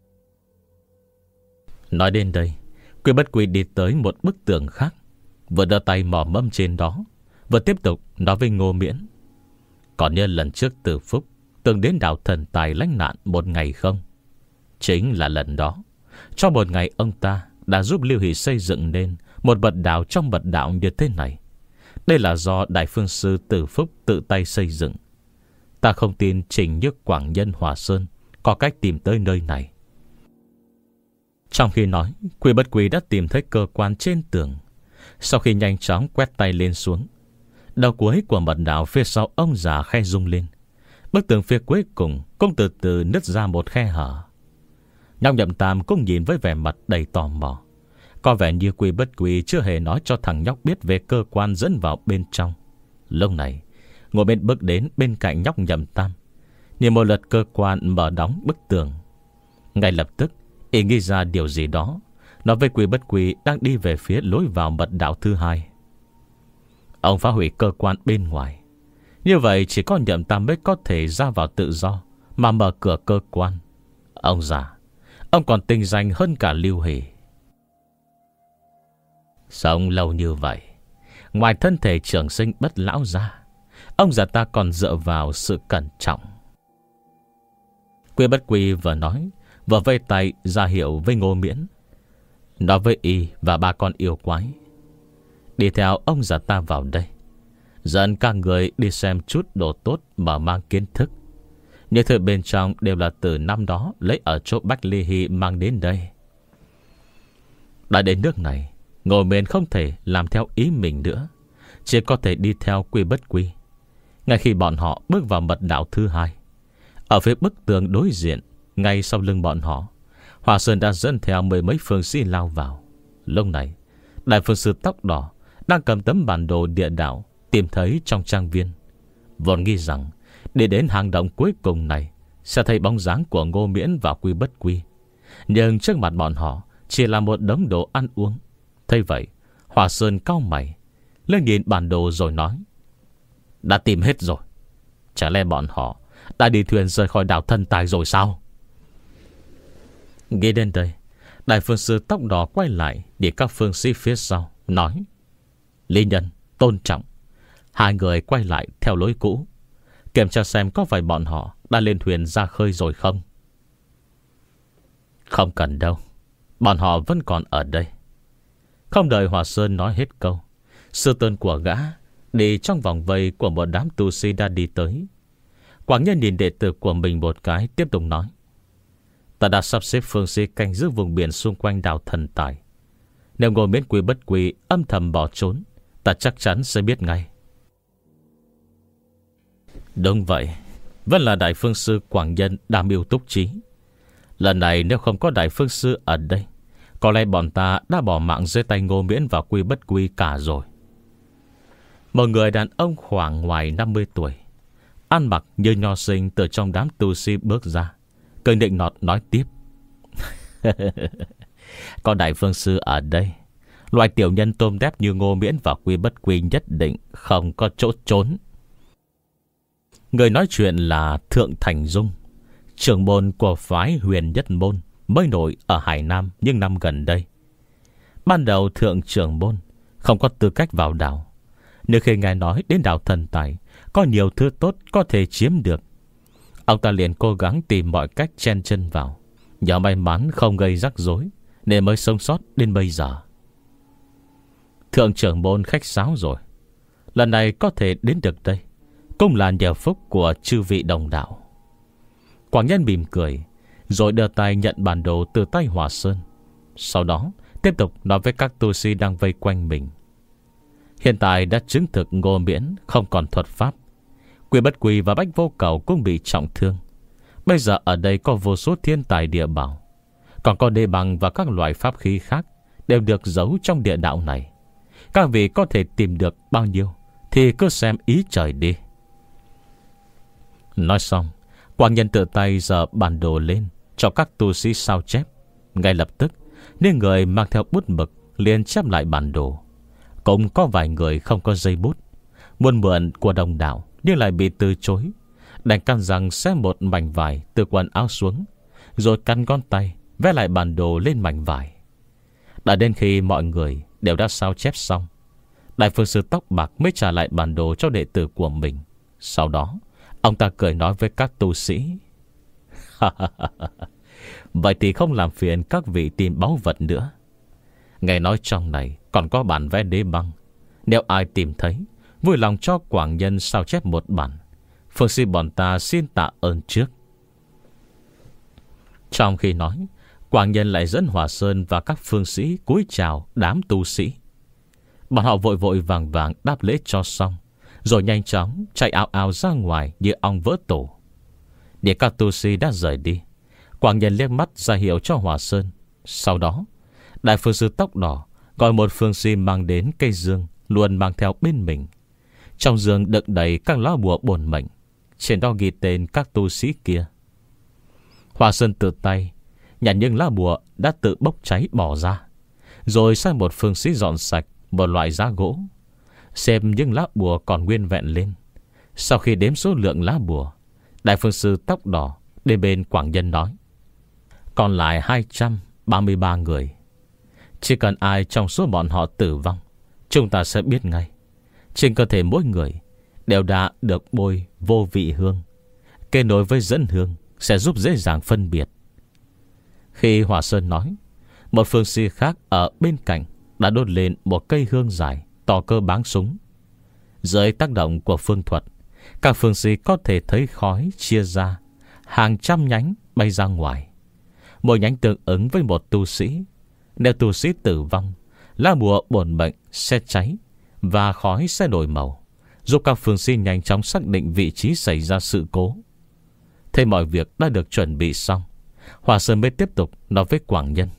Nói đến đây, Quy Bất Quy đi tới một bức tường khác, vừa đưa tay mò mẫm trên đó, vừa tiếp tục nói với Ngô Miễn: Còn như lần trước Tử Phúc từng đến đảo Thần Tài lánh nạn một ngày không? Chính là lần đó. Trong một ngày ông ta đã giúp Liêu Hỷ xây dựng nên một mật đạo trong mật đạo như thế này. Đây là do Đại Phương Sư Tử Phúc tự tay xây dựng. Ta không tin Trình Nhức Quảng Nhân Hòa Sơn có cách tìm tới nơi này. Trong khi nói, Quy Bất Quy đã tìm thấy cơ quan trên tường. Sau khi nhanh chóng quét tay lên xuống, đầu cuối của mật đạo phía sau ông già khe rung lên. Bức tường phía cuối cùng cũng từ từ nứt ra một khe hở. Nhóc Nhậm Tam cũng nhìn với vẻ mặt đầy tò mò. Có vẻ như Quy Bất Quy chưa hề nói cho thằng nhóc biết về cơ quan dẫn vào bên trong. Lúc này ngồi bên bước đến bên cạnh nhóc Nhậm Tam, nhìn một lượt cơ quan mở đóng bức tường. Ngay lập tức y nghĩ ra điều gì đó, nói với Quy Bất Quy đang đi về phía lối vào mật đạo thứ hai. Ông phá hủy cơ quan bên ngoài, như vậy chỉ có Nhậm Tam mới có thể ra vào tự do mà mở cửa cơ quan. Ông già, ông còn tinh danh hơn cả Liêu Hỷ. Sống lâu như vậy, ngoài thân thể trường sinh bất lão ra, ông già ta còn dựa vào sự cẩn trọng. Quy Bất Quy vừa nói vừa vây tay ra hiệu với Ngô Miễn, nói với y và ba con yêu quái: Đi theo ông già ta vào đây, dẫn các người đi xem chút đồ tốt mà mang kiến thức. Những thứ bên trong đều là từ năm đó lấy ở chỗ Bách Ly Hy mang đến đây. Đã đến nước này, Ngô Miễn không thể làm theo ý mình nữa, chỉ có thể đi theo Quy Bất Quy. Ngay khi bọn họ bước vào mật đạo thứ hai, ở phía bức tường đối diện, ngay sau lưng bọn họ, Hòa Sơn đã dẫn theo mười mấy phương sĩ lao vào. Lúc này Đại Phương Sư tóc đỏ đang cầm tấm bản đồ địa đạo tìm thấy trong trang viên, vốn nghĩ rằng để đến hang động cuối cùng này sẽ thấy bóng dáng của Ngô Miễn và Quy Bất Quy. Nhưng trước mặt bọn họ chỉ là một đống đồ ăn uống. Thấy vậy, Hòa Sơn cau mày lên nhìn bản đồ rồi nói: Đã tìm hết rồi. Chả lẽ bọn họ đã đi thuyền rời khỏi đảo Thần Tài rồi sao? Nghĩ đến đây, Đại Phương Sư tóc đỏ quay lại để các phương sĩ phía sau nói: Lý Nhân, Tôn Trọng, hai người quay lại theo lối cũ, kiểm tra xem có phải bọn họ đã lên thuyền ra khơi rồi không. Không cần đâu, bọn họ vẫn còn ở đây. Không đợi Hòa Sơn nói hết câu, sư tôn của gã đi trong vòng vây của một đám tu sĩ đã đi tới. Quảng Nhân nhìn đệ tử của mình một cái, tiếp tục nói: Ta đã sắp xếp phương sĩ canh giữ vùng biển xung quanh đảo Thần Tài. Nếu Ngô Miễn Quy Bất Quy âm thầm bỏ trốn, ta chắc chắn sẽ biết ngay. Đúng vậy, vẫn là Đại Phương Sư Quảng Nhân đa mưu túc trí. Lần này nếu không có Đại Phương Sư ở đây, có lẽ bọn ta đã bỏ mạng dưới tay Ngô Miễn và Quy Bất Quy cả rồi. Một người đàn ông khoảng ngoài năm mươi tuổi, ăn mặc như nho sinh từ trong đám tu sĩ bước ra, cười nịnh nọt nói tiếp: Có Đại Phương Sư ở đây, loại tiểu nhân tôm đép như Ngô Miễn và Quy Bất Quy nhất định không có chỗ trốn. Người nói chuyện là Thượng Thành Dung, trưởng môn của phái Huyền Nhất Môn, mới nổi ở Hải Nam những năm gần đây. Ban đầu thượng trưởng môn không có tư cách vào đảo, nếu khi nghe nói đến đảo thần tài có nhiều thứ tốt có thể chiếm được, ông ta liền cố gắng tìm mọi cách chen chân vào. Nhờ may mắn không gây rắc rối nên mới sống sót đến bây giờ. Thượng trưởng môn khách sáo rồi, lần này có thể đến được đây cũng là nhờ phúc của chư vị đồng đạo. Quảng Nhân mỉm cười, rồi đưa tay nhận bản đồ từ tay Hòa Sơn. Sau đó tiếp tục nói với các tu sĩ đang vây quanh mình. Hiện tại đã chứng thực Ngô Miễn không còn thuật pháp, Quy Bất Quy và Bách Vô Cầu cũng bị trọng thương. Bây giờ ở đây có vô số thiên tài địa bảo, còn có đê bằng và các loại pháp khí khác đều được giấu trong địa đạo này. Các vị có thể tìm được bao nhiêu thì cứ xem ý trời đi. Nói xong, Quảng Nhân tự tay giở bản đồ lên cho các tu sĩ sao chép. Ngay lập tức, nên người mang theo bút mực liền chép lại bản đồ. Cũng có vài người không có dây bút, muốn mượn của đồng đạo nhưng lại bị từ chối, đành căng rằng xé một mảnh vải từ quần áo xuống, rồi cắn ngón tay vẽ lại bản đồ lên mảnh vải. Đã đến khi mọi người đều đã sao chép xong, Đại Phương Sư tóc bạc mới trả lại bản đồ cho đệ tử của mình. Sau đó ông ta cười nói với các tu sĩ: vậy thì không làm phiền các vị tìm báu vật nữa. Nghe nói trong này còn có bản vẽ đế băng, nếu ai tìm thấy, vui lòng cho Quảng Nhân sao chép một bản. Phương sĩ bọn ta xin tạ ơn trước. Trong khi nói, Quảng Nhân lại dẫn Hòa Sơn và các phương sĩ cúi chào đám tu sĩ. Bọn họ vội vội vàng vàng đáp lễ cho xong, rồi nhanh chóng chạy ào ào ra ngoài như ong vỡ tổ. Để các tu sĩ đã rời đi, Quảng Nhân liếc mắt ra hiệu cho Hòa Sơn. Sau đó, Đại Phương Sư tóc đỏ gọi một phương sĩ mang đến cây dương luôn mang theo bên mình. Trong dương đựng đầy các lá bùa bổn mệnh, trên đó ghi tên các tu sĩ kia. Hòa Sơn tự tay nhặt những lá bùa đã tự bốc cháy bỏ ra, rồi sai một phương sĩ dọn sạch một loại giá gỗ, xem những lá bùa còn nguyên vẹn lên. Sau khi đếm số lượng lá bùa, Đại Phương Sư tóc đỏ đến bên Quảng Nhân nói: còn lại hai trăm ba mươi ba người. Chỉ cần ai trong số bọn họ tử vong, chúng ta sẽ biết ngay. Trên cơ thể mỗi người đều đã được bôi vô vị hương, kết nối với dẫn hương sẽ giúp dễ dàng phân biệt. Khi Hòa Sơn nói, một phương sĩ khác ở bên cạnh đã đốt lên một cây hương dài to cơ báng súng. Dưới tác động của phương thuật, các phương sĩ có thể thấy khói chia ra hàng trăm nhánh bay ra ngoài. Mỗi nhánh tương ứng với một tu sĩ. Nếu tu sĩ tử vong, lá bùa bổn mệnh sẽ cháy và khói sẽ đổi màu, giúp các phương sĩ nhanh chóng xác định vị trí xảy ra sự cố. Thế mọi việc đã được chuẩn bị xong, Hòa Sơn mới tiếp tục nói với Quảng Nhân: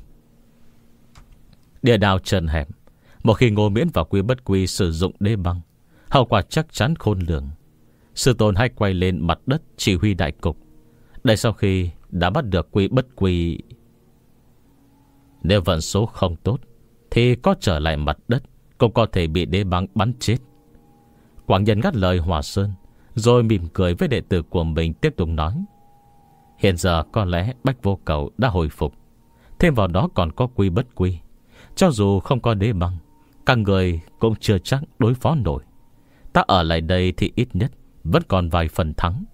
địa đạo trần hẹp, một khi Ngô Miễn và Quy Bất Quy sử dụng đế băng, hậu quả chắc chắn khôn lường. Sư tôn hãy quay lên mặt đất chỉ huy đại cục. Đây sau khi đã bắt được Quy Bất Quy, nếu vận số không tốt thì có trở lại mặt đất cũng có thể bị đế băng bắn chết. Quảng Nhân ngắt lời Hòa Sơn, rồi mỉm cười với đệ tử của mình tiếp tục nói: hiện giờ có lẽ Bách Vô Cầu đã hồi phục, thêm vào đó còn có Quy Bất Quy. Cho dù không có đế băng, các người cũng chưa chắc đối phó nổi. Ta ở lại đây thì ít nhất vẫn còn vài phần thắng.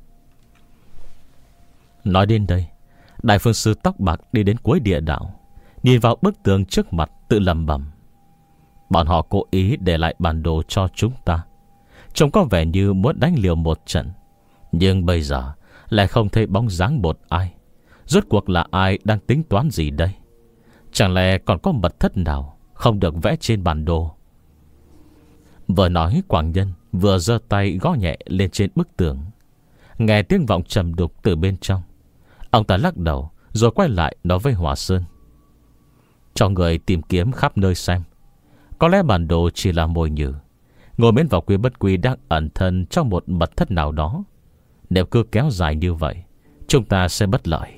Nói đến đây, Đại Phương Sư tóc bạc đi đến cuối địa đạo, nhìn vào bức tường trước mặt tự lẩm bẩm: bọn họ cố ý để lại bản đồ cho chúng ta, trông có vẻ như muốn đánh liều một trận. Nhưng bây giờ lại không thấy bóng dáng một ai. Rốt cuộc là ai đang tính toán gì đây? Chẳng lẽ còn có mật thất nào không được vẽ trên bản đồ? Vừa nói, Quảng Nhân vừa giơ tay gõ nhẹ lên trên bức tường. Nghe tiếng vọng trầm đục từ bên trong, ông ta lắc đầu rồi quay lại nói với Hòa Sơn: cho người tìm kiếm khắp nơi xem. Có lẽ bản đồ chỉ là mồi nhử. Ngô Miễn và Quy Bất Quy đang ẩn thân trong một mật thất nào đó. Nếu cứ kéo dài như vậy, chúng ta sẽ bất lợi.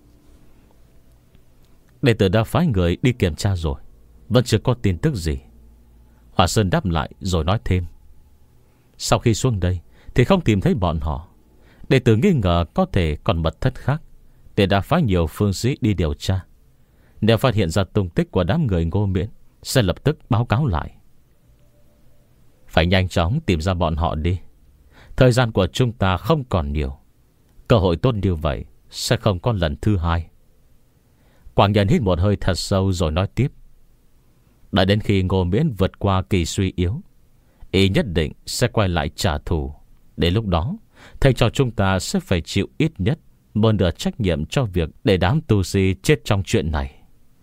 Đệ tử đã phái người đi kiểm tra rồi, vẫn chưa có tin tức gì. Hòa Sơn đáp lại rồi nói thêm: sau khi xuống đây thì không tìm thấy bọn họ. Đệ tử nghi ngờ có thể còn mật thất khác, để đã phái nhiều phương sĩ đi điều tra. Nếu phát hiện ra tung tích của đám người Ngô Miễn sẽ lập tức báo cáo lại. Phải nhanh chóng tìm ra bọn họ đi. Thời gian của chúng ta không còn nhiều. Cơ hội tốt như vậy sẽ không có lần thứ hai. Quảng Nhân hít một hơi thật sâu rồi nói tiếp. Đợi đến khi Ngô Miễn vượt qua kỳ suy yếu, y nhất định sẽ quay lại trả thù. Đến lúc đó, thầy trò chúng ta sẽ phải chịu ít nhất một nửa trách nhiệm cho việc để đám tu sĩ chết trong chuyện này.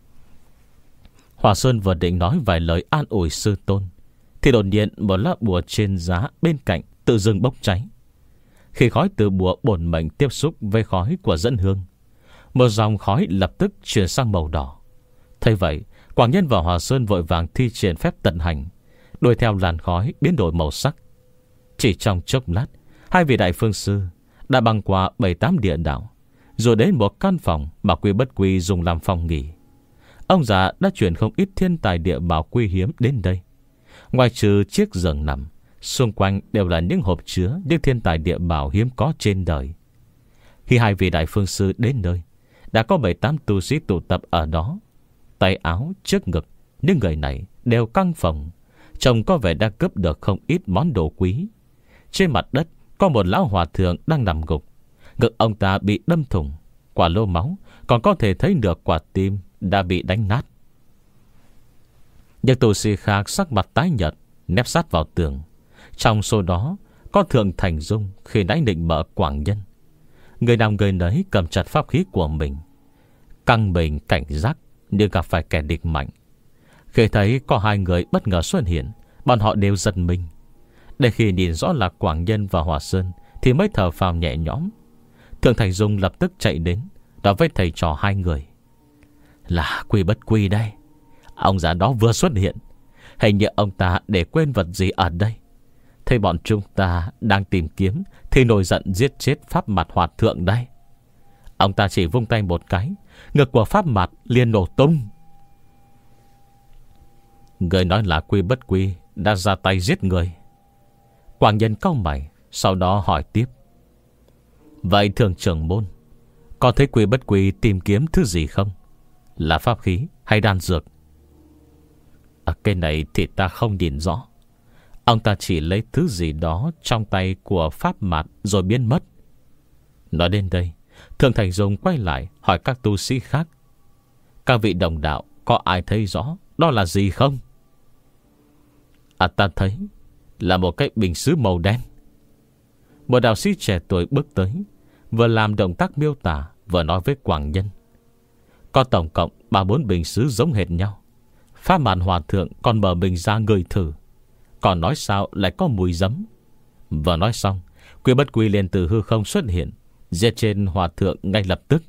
Hòa Sơn vừa định nói vài lời an ủi sư tôn, thì đột nhiên một lá bùa trên giá bên cạnh tự dưng bốc cháy. Khi khói từ bùa bổn mệnh tiếp xúc với khói của dẫn hương, một dòng khói lập tức chuyển sang màu đỏ. Thấy vậy, Quảng Nhân và Hòa Sơn vội vàng thi triển phép tận hành, đuổi theo làn khói biến đổi màu sắc. Chỉ trong chốc lát, hai vị đại phương sư đã băng qua bảy tám địa đạo, rồi đến một căn phòng mà Quy Bất Quy dùng làm phòng nghỉ. Ông già đã chuyển không ít thiên tài địa bảo quý hiếm đến đây. Ngoài trừ chiếc giường nằm, xung quanh đều là những hộp chứa những thiên tài địa bảo hiếm có trên đời. Khi hai vị đại phương sư đến nơi, đã có bảy tám tu sĩ tụ tập ở đó. Tay áo trước ngực, những người này đều căng phồng, trông có vẻ đã cướp được không ít món đồ quý. Trên mặt đất có một lão hòa thượng đang nằm gục. Ngực ông ta bị đâm thủng, quả lô máu, còn có thể thấy được quả tim đã bị đánh nát. Những tu sĩ khác sắc mặt tái nhợt, nép sát vào tường. Trong số đó có Thượng Thành Dung khi nãy định bợ Quảng Nhân. Người nào người nấy cầm chặt pháp khí của mình, căng mình cảnh giác như gặp phải kẻ địch mạnh. Khi thấy có hai người bất ngờ xuất hiện, bọn họ đều giật mình. Để khi nhìn rõ là Quảng Nhân và Hòa Sơn thì mới thở phào nhẹ nhõm. Thượng Thành Dung lập tức chạy đến, nói với thầy trò hai người. Là Quy Bất Quy đây. Ông già đó vừa xuất hiện, hình như ông ta để quên vật gì ở đây. Thấy bọn chúng ta đang tìm kiếm thì nổi giận giết chết Pháp Mạt Hòa Thượng đây. Ông ta chỉ vung tay một cái, ngực của Pháp Mạt liền nổ tung. Người nói là Quy Bất Quy đã ra tay giết người. Quảng Nhân cau mày, sau đó hỏi tiếp. Vậy Thượng trưởng môn, có thấy Quy Bất Quy tìm kiếm thứ gì không? Là pháp khí hay đan dược? Ở cái này thì ta không nhìn rõ. Ông ta chỉ lấy thứ gì đó trong tay của Pháp Mạt rồi biến mất. Nói đến đây, Thượng Thành Dung quay lại hỏi các tu sĩ khác. Các vị đồng đạo có ai thấy rõ đó là gì không? À, ta thấy là một cái bình sứ màu đen. Một đạo sĩ trẻ tuổi bước tới, vừa làm động tác miêu tả, vừa nói với Quảng Nhân. Có tổng cộng ba bốn bình sứ giống hệt nhau. Pháp Mạn Hòa Thượng còn mở bình ra ngửi thử, còn nói sao lại có mùi giấm. Vừa nói xong, Quy Bất Quy liền từ hư không xuất hiện, giết trên Hòa Thượng ngay lập tức.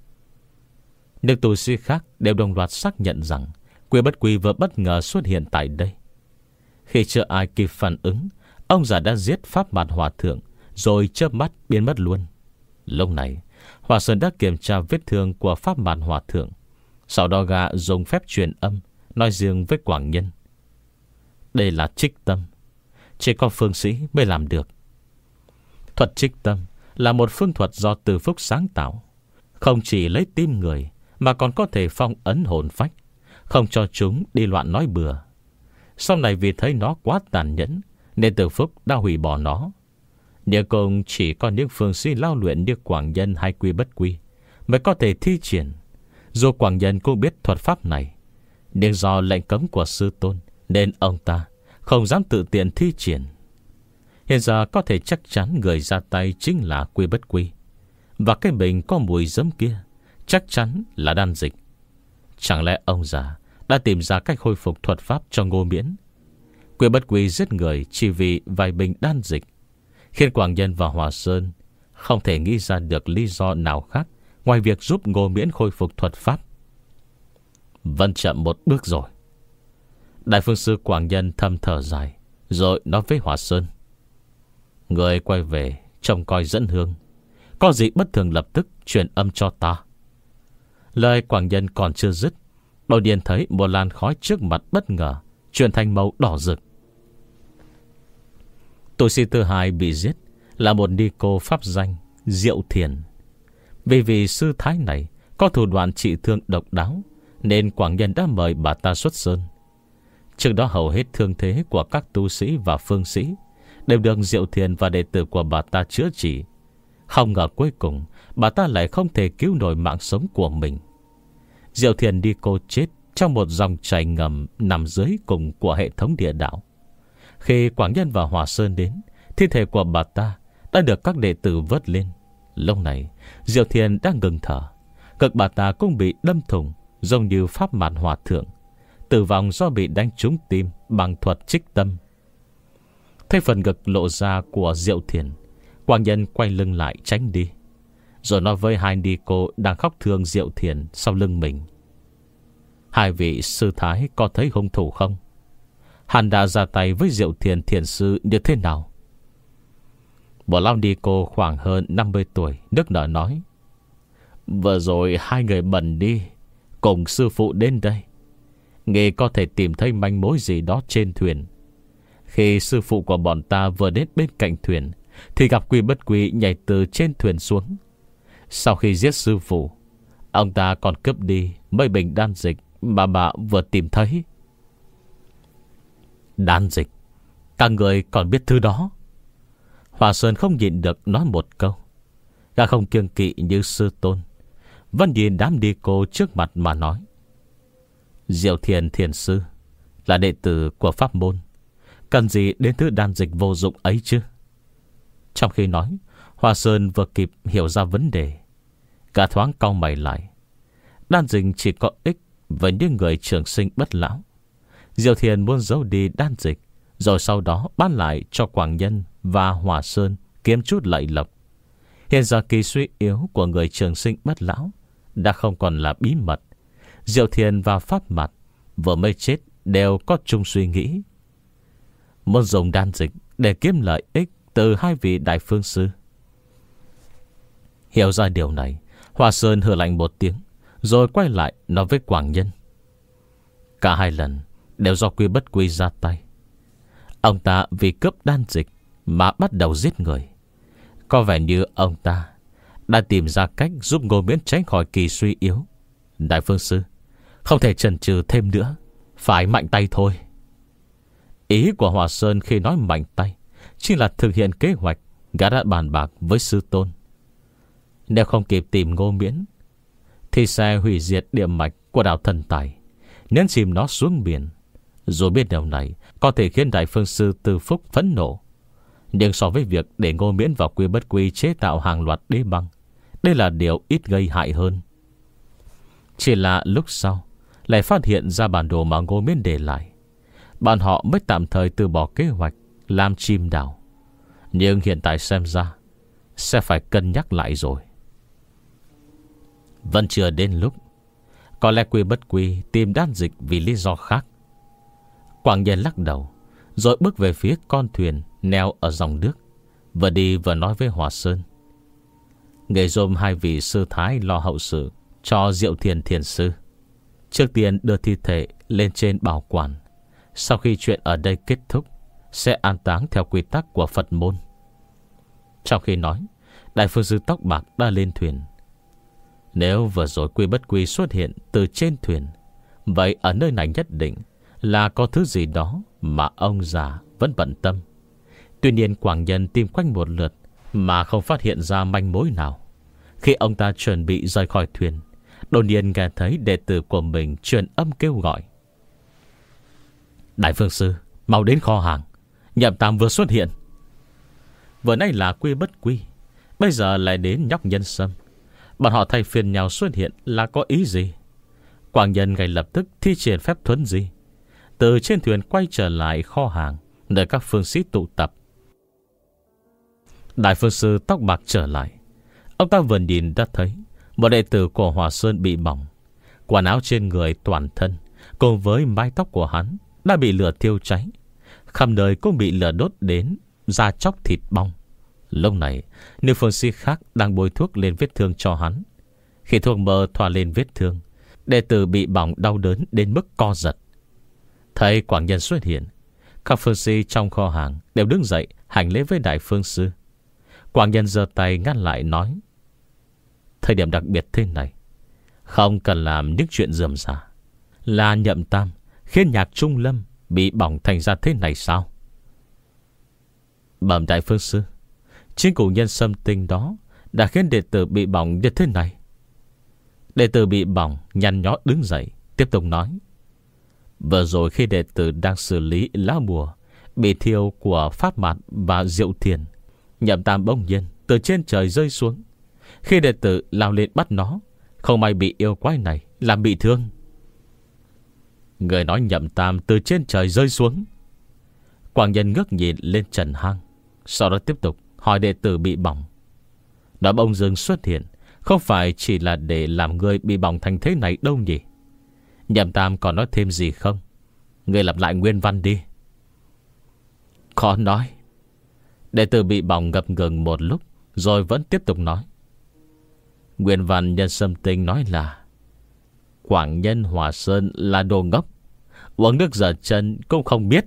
Những tu sĩ khác đều đồng loạt xác nhận rằng Quy Bất Quy vừa bất ngờ xuất hiện tại đây. Khi chưa ai kịp phản ứng, ông già đã giết Pháp Mạn Hòa Thượng, rồi chớp mắt biến mất luôn. Lúc này, Hòa Sơn đã kiểm tra vết thương của Pháp Mạn Hòa Thượng. Sau đó gã dùng phép truyền âm, nói riêng với Quảng Nhân. Đây là trích tâm, chỉ có phương sĩ mới làm được. Thuật trích tâm là một phương thuật do Từ Phúc sáng tạo. Không chỉ lấy tim người, mà còn có thể phong ấn hồn phách, không cho chúng đi loạn nói bừa. Sau này vì thấy nó quá tàn nhẫn, nên Từ Phúc đã hủy bỏ nó. Nhưng cũng chỉ có những phương sĩ lao luyện như Quảng Nhân hay Quy Bất Quy mới có thể thi triển. Dù Quảng Nhân cũng biết thuật pháp này, nhưng do lệnh cấm của sư tôn nên ông ta không dám tự tiện thi triển. Hiện giờ có thể chắc chắn người ra tay chính là Quy Bất Quy. Và cái bình có mùi giấm kia chắc chắn là đan dịch. Chẳng lẽ ông già đã tìm ra cách khôi phục thuật pháp cho Ngô Miễn? Quy Bất Quy giết người chỉ vì vài bình đan dịch, khiến Quảng Nhân và Hòa Sơn không thể nghĩ ra được lý do nào khác ngoài việc giúp Ngô Miễn khôi phục thuật pháp. Vẫn chậm một bước rồi. Đại phương sư Quảng Nhân thầm thở dài, rồi nói với Hòa Sơn. Người quay về trông coi dẫn hương, có gì bất thường lập tức truyền âm cho ta. Lời Quảng Nhân còn chưa dứt, đột nhiên thấy một làn khói trước mặt bất ngờ chuyển thành màu đỏ rực. Tu sĩ thứ hai bị giết là một ni cô pháp danh Diệu Thiền. Vì vì sư thái này có thủ đoạn trị thương độc đáo, nên Quảng Nhân đã mời bà ta xuất sơn. Trước đó hầu hết thương thế của các tu sĩ và phương sĩ đều được Diệu Thiền và đệ tử của bà ta chữa trị. Không ngờ cuối cùng bà ta lại không thể cứu nổi mạng sống của mình. Diệu Thiền đi cô chết trong một dòng chảy ngầm nằm dưới cùng của hệ thống địa đạo. Khi Quảng Nhân và Hòa Sơn đến, thi thể của bà ta đã được các đệ tử vớt lên. Lúc này Diệu Thiền đang ngừng thở, ngực bà ta cũng bị đâm thủng, giống như Pháp Mạn Hòa Thượng, tử vong do bị đánh trúng tim bằng thuật trích tâm. Thấy phần ngực lộ ra của Diệu Thiền, Quảng Nhân quay lưng lại tránh đi, rồi nói với hai ni cô đang khóc thương Diệu Thiền sau lưng mình: Hai vị sư thái có thấy hung thủ không? Hắn đã ra tay với Diệu Thiền thiền sư như thế nào? Một lão ni cô khoảng hơn năm mươi tuổi nức nở nói: Vừa rồi hai người bần đi cùng sư phụ đến đây, nghĩ có thể tìm thấy manh mối gì đó trên thuyền. Khi sư phụ của bọn ta vừa đến bên cạnh thuyền thì gặp Quy Bất Quy nhảy từ trên thuyền xuống. Sau khi giết sư phụ, ông ta còn cướp đi mấy bình đan dịch mà bà vừa tìm thấy. Đan dịch? Các người còn biết thứ đó? Hòa Sơn không nhịn được nói một câu. Gã không kiêng kỵ như sư tôn, vẫn nhìn đám đi cô trước mặt mà nói: Diệu Thiền thiền sư là đệ tử của pháp môn, cần gì đến thứ đan dịch vô dụng ấy chứ? Trong khi nói, Hòa Sơn vừa kịp hiểu ra vấn đề. Cả thoáng cau mày lại. Đan dịch chỉ có ích với những người trường sinh bất lão. Diệu Thiền muốn giấu đi đan dịch, rồi sau đó bán lại cho Quảng Nhân và Hòa Sơn kiếm chút lợi lộc. Hiện giờ kỳ suy yếu của người trường sinh bất lão đã không còn là bí mật. Diệu Thiền và Pháp Mặt vừa mới chết đều có chung suy nghĩ, muốn dùng đan dịch để kiếm lợi ích từ hai vị đại phương sư. Hiểu ra điều này, Hòa Sơn hừ lạnh một tiếng, rồi quay lại nói với Quảng Nhân: Cả hai lần đều do Quy Bất Quy ra tay. Ông ta vì cướp đan dịch mà bắt đầu giết người. Có vẻ như ông ta đã tìm ra cách giúp Ngô Miễn tránh khỏi kỳ suy yếu. Đại phương sư, không thể chần chừ thêm nữa, phải mạnh tay thôi. Ý của Hòa Sơn khi nói mạnh tay chính là thực hiện kế hoạch gã đã bàn bạc với sư tôn. Nếu không kịp tìm Ngô Miễn thì sẽ hủy diệt địa mạch của đảo Thần Tài, nên chìm nó xuống biển. Dù biết điều này có thể khiến đại phương sư Từ Phúc phẫn nộ, nhưng so với việc để Ngô Miễn vào Quy Bất Quy chế tạo hàng loạt đế băng, đây là điều ít gây hại hơn. Chỉ là lúc sau lại phát hiện ra bản đồ mà Ngô Miễn để lại, bọn họ mới tạm thời từ bỏ kế hoạch làm chìm đảo. Nhưng hiện tại xem ra sẽ phải cân nhắc lại rồi. Vẫn chưa đến lúc. Có lẽ Quy Bất Quy tìm đan dịch vì lý do khác. Quảng Nhân lắc đầu, rồi bước về phía con thuyền neo ở dòng nước, vừa đi vừa nói với Hòa Sơn: Nghề dùm hai vị sư thái lo hậu sự cho Diệu Thiền thiền sư. Trước tiên đưa thi thể lên trên bảo quản. Sau khi chuyện ở đây kết thúc, sẽ an táng theo quy tắc của Phật môn. Trong khi nói, đại phương sư tóc bạc đã lên thuyền. Nếu vừa rồi Quy Bất Quy xuất hiện từ trên thuyền, vậy ở nơi này nhất định là có thứ gì đó mà ông già vẫn bận tâm. Tuy nhiên Quảng Nhân tìm quanh một lượt mà không phát hiện ra manh mối nào. Khi ông ta chuẩn bị rời khỏi thuyền, đột nhiên nghe thấy đệ tử của mình truyền âm kêu gọi: Đại phương sư, mau đến kho hàng, Nhậm Tam vừa xuất hiện. Vừa nãy là Quy Bất Quy, bây giờ lại đến nhóc Nhân Sâm. Bọn họ thay phiên nhau xuất hiện là có ý gì? Quảng Nhân ngay lập tức thi triển phép thuấn di, từ trên thuyền quay trở lại kho hàng nơi các phương sĩ tụ tập. Đại phương sư tóc bạc trở lại. Ông ta vừa nhìn đã thấy một đệ tử của Hòa Sơn bị bỏng. Quần áo trên người toàn thân cùng với mái tóc của hắn đã bị lửa thiêu cháy, khắp nơi cũng bị lửa đốt đến da chóc thịt bong. Lúc này nữ phương sĩ khác đang bôi thuốc lên vết thương cho hắn. Khi thuốc mỡ thoa lên vết thương, đệ tử bị bỏng đau đớn đến mức co giật. Thấy Quảng Nhân xuất hiện, các phương sĩ trong kho hàng đều đứng dậy hành lễ với đại phương sư. Quảng Nhân giơ tay ngăn lại nói: Thời điểm đặc biệt thế này không cần làm những chuyện rườm rà. Là Nhậm Tam khiến Nhạc Trung Lâm bị bỏng thành ra thế này sao? Bẩm đại phương sư, chính củ nhân sâm tinh đó đã khiến đệ tử bị bỏng như thế này. Đệ tử bị bỏng nhăn nhó đứng dậy, tiếp tục nói: Vừa rồi khi đệ tử đang xử lý lá bùa bị thiêu của Pháp Mạt và Diệu Thiền, Nhậm Tam bỗng nhiên từ trên trời rơi xuống. Khi đệ tử lao lên bắt nó, không may bị yêu quái này làm bị thương. Người nói Nhậm Tam từ trên trời rơi xuống. Quảng Nhân ngước nhìn lên Trần Hang, sau đó tiếp tục hỏi đệ tử bị bỏng. Đó bông dưng xuất hiện, không phải chỉ là để làm người bị bỏng thành thế này đâu nhỉ? Nhậm Tam còn nói thêm gì không? Người lặp lại nguyên văn đi. Khó nói. Đệ tử bị bỏng ngập ngừng một lúc, rồi vẫn tiếp tục nói. Nguyên văn nhân sâm tinh nói là Quảng Nhân Hòa Sơn là đồ ngốc, uống nước giờ chân cũng không biết.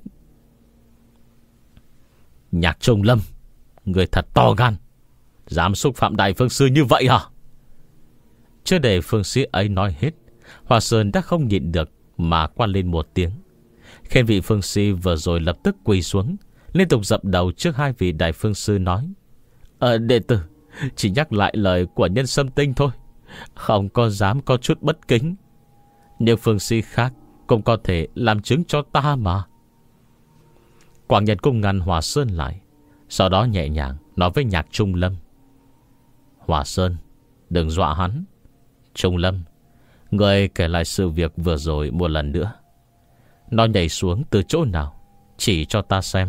Nhạc Trung Lâm, người thật to gan, dám xúc phạm đại phương sư như vậy hả? Chưa để phương sĩ ấy nói hết, Hòa Sơn đã không nhịn được mà quát lên một tiếng, khen vị phương sĩ vừa rồi lập tức quỳ xuống, liên tục dập đầu trước hai vị đại phương sư nói: Ờ đệ tử chỉ nhắc lại lời của nhân sâm tinh thôi, không có dám có chút bất kính. Nhưng phương sĩ khác cũng có thể làm chứng cho ta mà. Quảng Nhân cũng ngăn Hòa Sơn lại, sau đó nhẹ nhàng nói với Nhạc Trung Lâm: Hòa Sơn, đừng dọa hắn. Trung Lâm, người kể lại sự việc vừa rồi một lần nữa. Nó nhảy xuống từ chỗ nào, chỉ cho ta xem.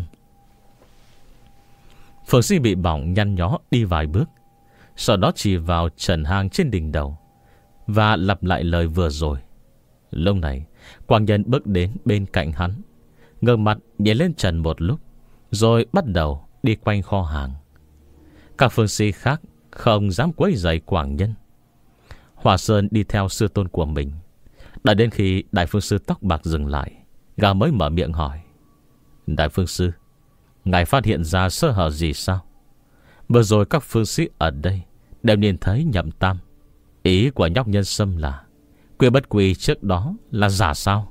Phương sĩ bị bỏng nhăn nhó đi vài bước, sau đó chỉ vào Trần Hang trên đỉnh đầu và lặp lại lời vừa rồi. Lúc này Quảng Nhân bước đến bên cạnh hắn, ngơ mặt nhìn lên trần một lúc, rồi bắt đầu đi quanh kho hàng. Các phương sĩ khác không dám quấy rầy Quảng Nhân. Hòa Sơn đi theo sư tôn của mình. Đợi đến khi đại phương sư tóc bạc dừng lại, gã mới mở miệng hỏi: Đại phương sư, ngài phát hiện ra sơ hở gì sao? Vừa rồi các phương sĩ ở đây đều nhìn thấy Nhậm Tam. Ý của nhóc nhân sâm là Quy Bất Quy trước đó là giả sao?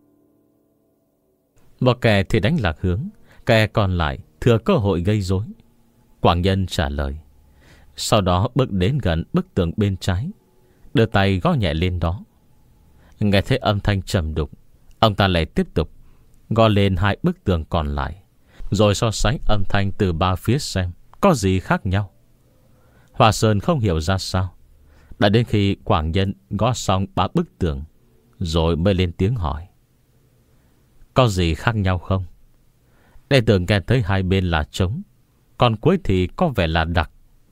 Một kẻ thì đánh lạc hướng, kẻ còn lại thừa cơ hội gây rối. Quảng Nhân trả lời, sau đó bước đến gần bức tường bên trái, đưa tay gõ nhẹ lên đó. Nghe thấy âm thanh trầm đục, ông ta lại tiếp tục gõ lên hai bức tường còn lại, rồi so sánh âm thanh từ ba phía xem có gì khác nhau. Hòa Sơn không hiểu ra sao. Đã đến khi Quảng Nhân gõ xong ba bức tường, rồi mới lên tiếng hỏi: Có gì khác nhau không? Đệ tử nghe thấy hai bên là trống, còn cuối thì có vẻ là đặc.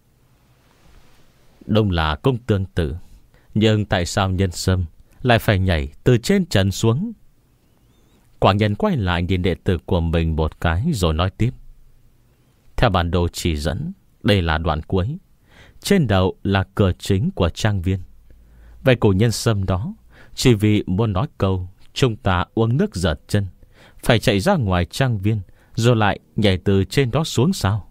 Đúng là cũng tương tự, nhưng tại sao nhân sâm lại phải nhảy từ trên trần xuống? Quảng Nhân quay lại nhìn đệ tử của mình một cái, rồi nói tiếp: Theo bản đồ chỉ dẫn, đây là đoạn cuối. Trên đầu là cửa chính của trang viên. Vậy cổ nhân sâm đó chỉ vì muốn nói câu chúng ta uống nước giật chân, phải chạy ra ngoài trang viên, rồi lại nhảy từ trên đó xuống sao?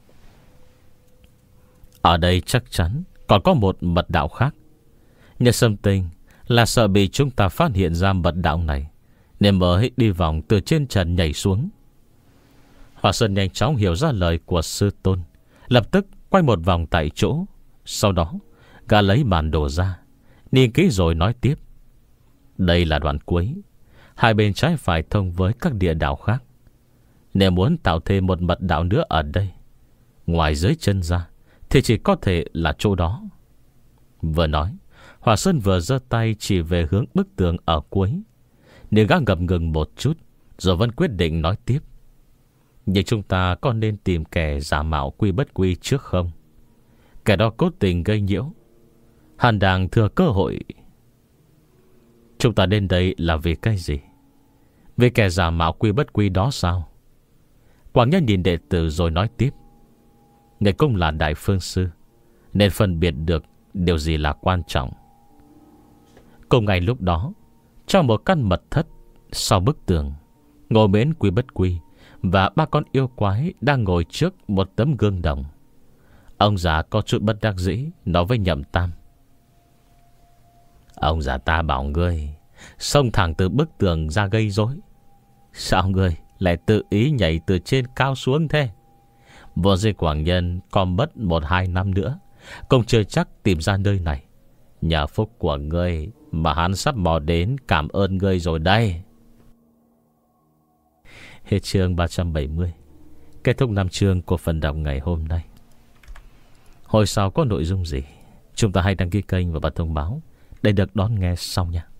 Ở đây chắc chắn còn có một mật đạo khác. Nhân sâm tinh là sợ bị chúng ta phát hiện ra mật đạo này, nên mới đi vòng từ trên trần nhảy xuống. Hòa Sơn nhanh chóng hiểu ra lời của sư tôn, lập tức quay một vòng tại chỗ. Sau đó gã lấy bản đồ ra, nhìn kỹ rồi nói tiếp: Đây là đoạn cuối. Hai bên trái phải thông với các địa đạo khác. Nếu muốn tạo thêm một mật đạo nữa ở đây, ngoài dưới chân ra, thì chỉ có thể là chỗ đó. Vừa nói, Hòa Sơn vừa giơ tay chỉ về hướng bức tường ở cuối. Nhưng gã ngập ngừng một chút, rồi vẫn quyết định nói tiếp: Nhưng chúng ta có nên tìm kẻ giả mạo Quy Bất Quy trước không? Kẻ đó cố tình gây nhiễu, hắn đang thừa cơ hội. Chúng ta đến đây là vì cái gì? Vì kẻ giả mạo Quy Bất Quy đó sao? Quảng Nhân nhìn đệ tử rồi nói tiếp: Người cũng là đại phương sư, nên phân biệt được điều gì là quan trọng. Cùng ngày lúc đó, trong một căn mật thất sau bức tường, ngồi mến Quy Bất Quy và ba con yêu quái đang ngồi trước một tấm gương đồng. Ông già có chút bất đắc dĩ nói với Nhậm Tam: Ông già ta bảo ngươi xông thẳng từ bức tường ra gây rối, Sao ngươi lại tự ý nhảy từ trên cao xuống thế? Võ dây Quảng Nhân còn mất một hai năm nữa cũng chưa chắc tìm ra nơi này. Nhờ phúc của ngươi mà hắn sắp mò đến cảm ơn ngươi rồi đây. Hết chương ba trăm bảy mươi. Kết thúc năm chương của phần đọc ngày hôm nay. Hồi sau có nội dung gì, chúng ta hãy đăng ký kênh và bật thông báo để được đón nghe sau nha.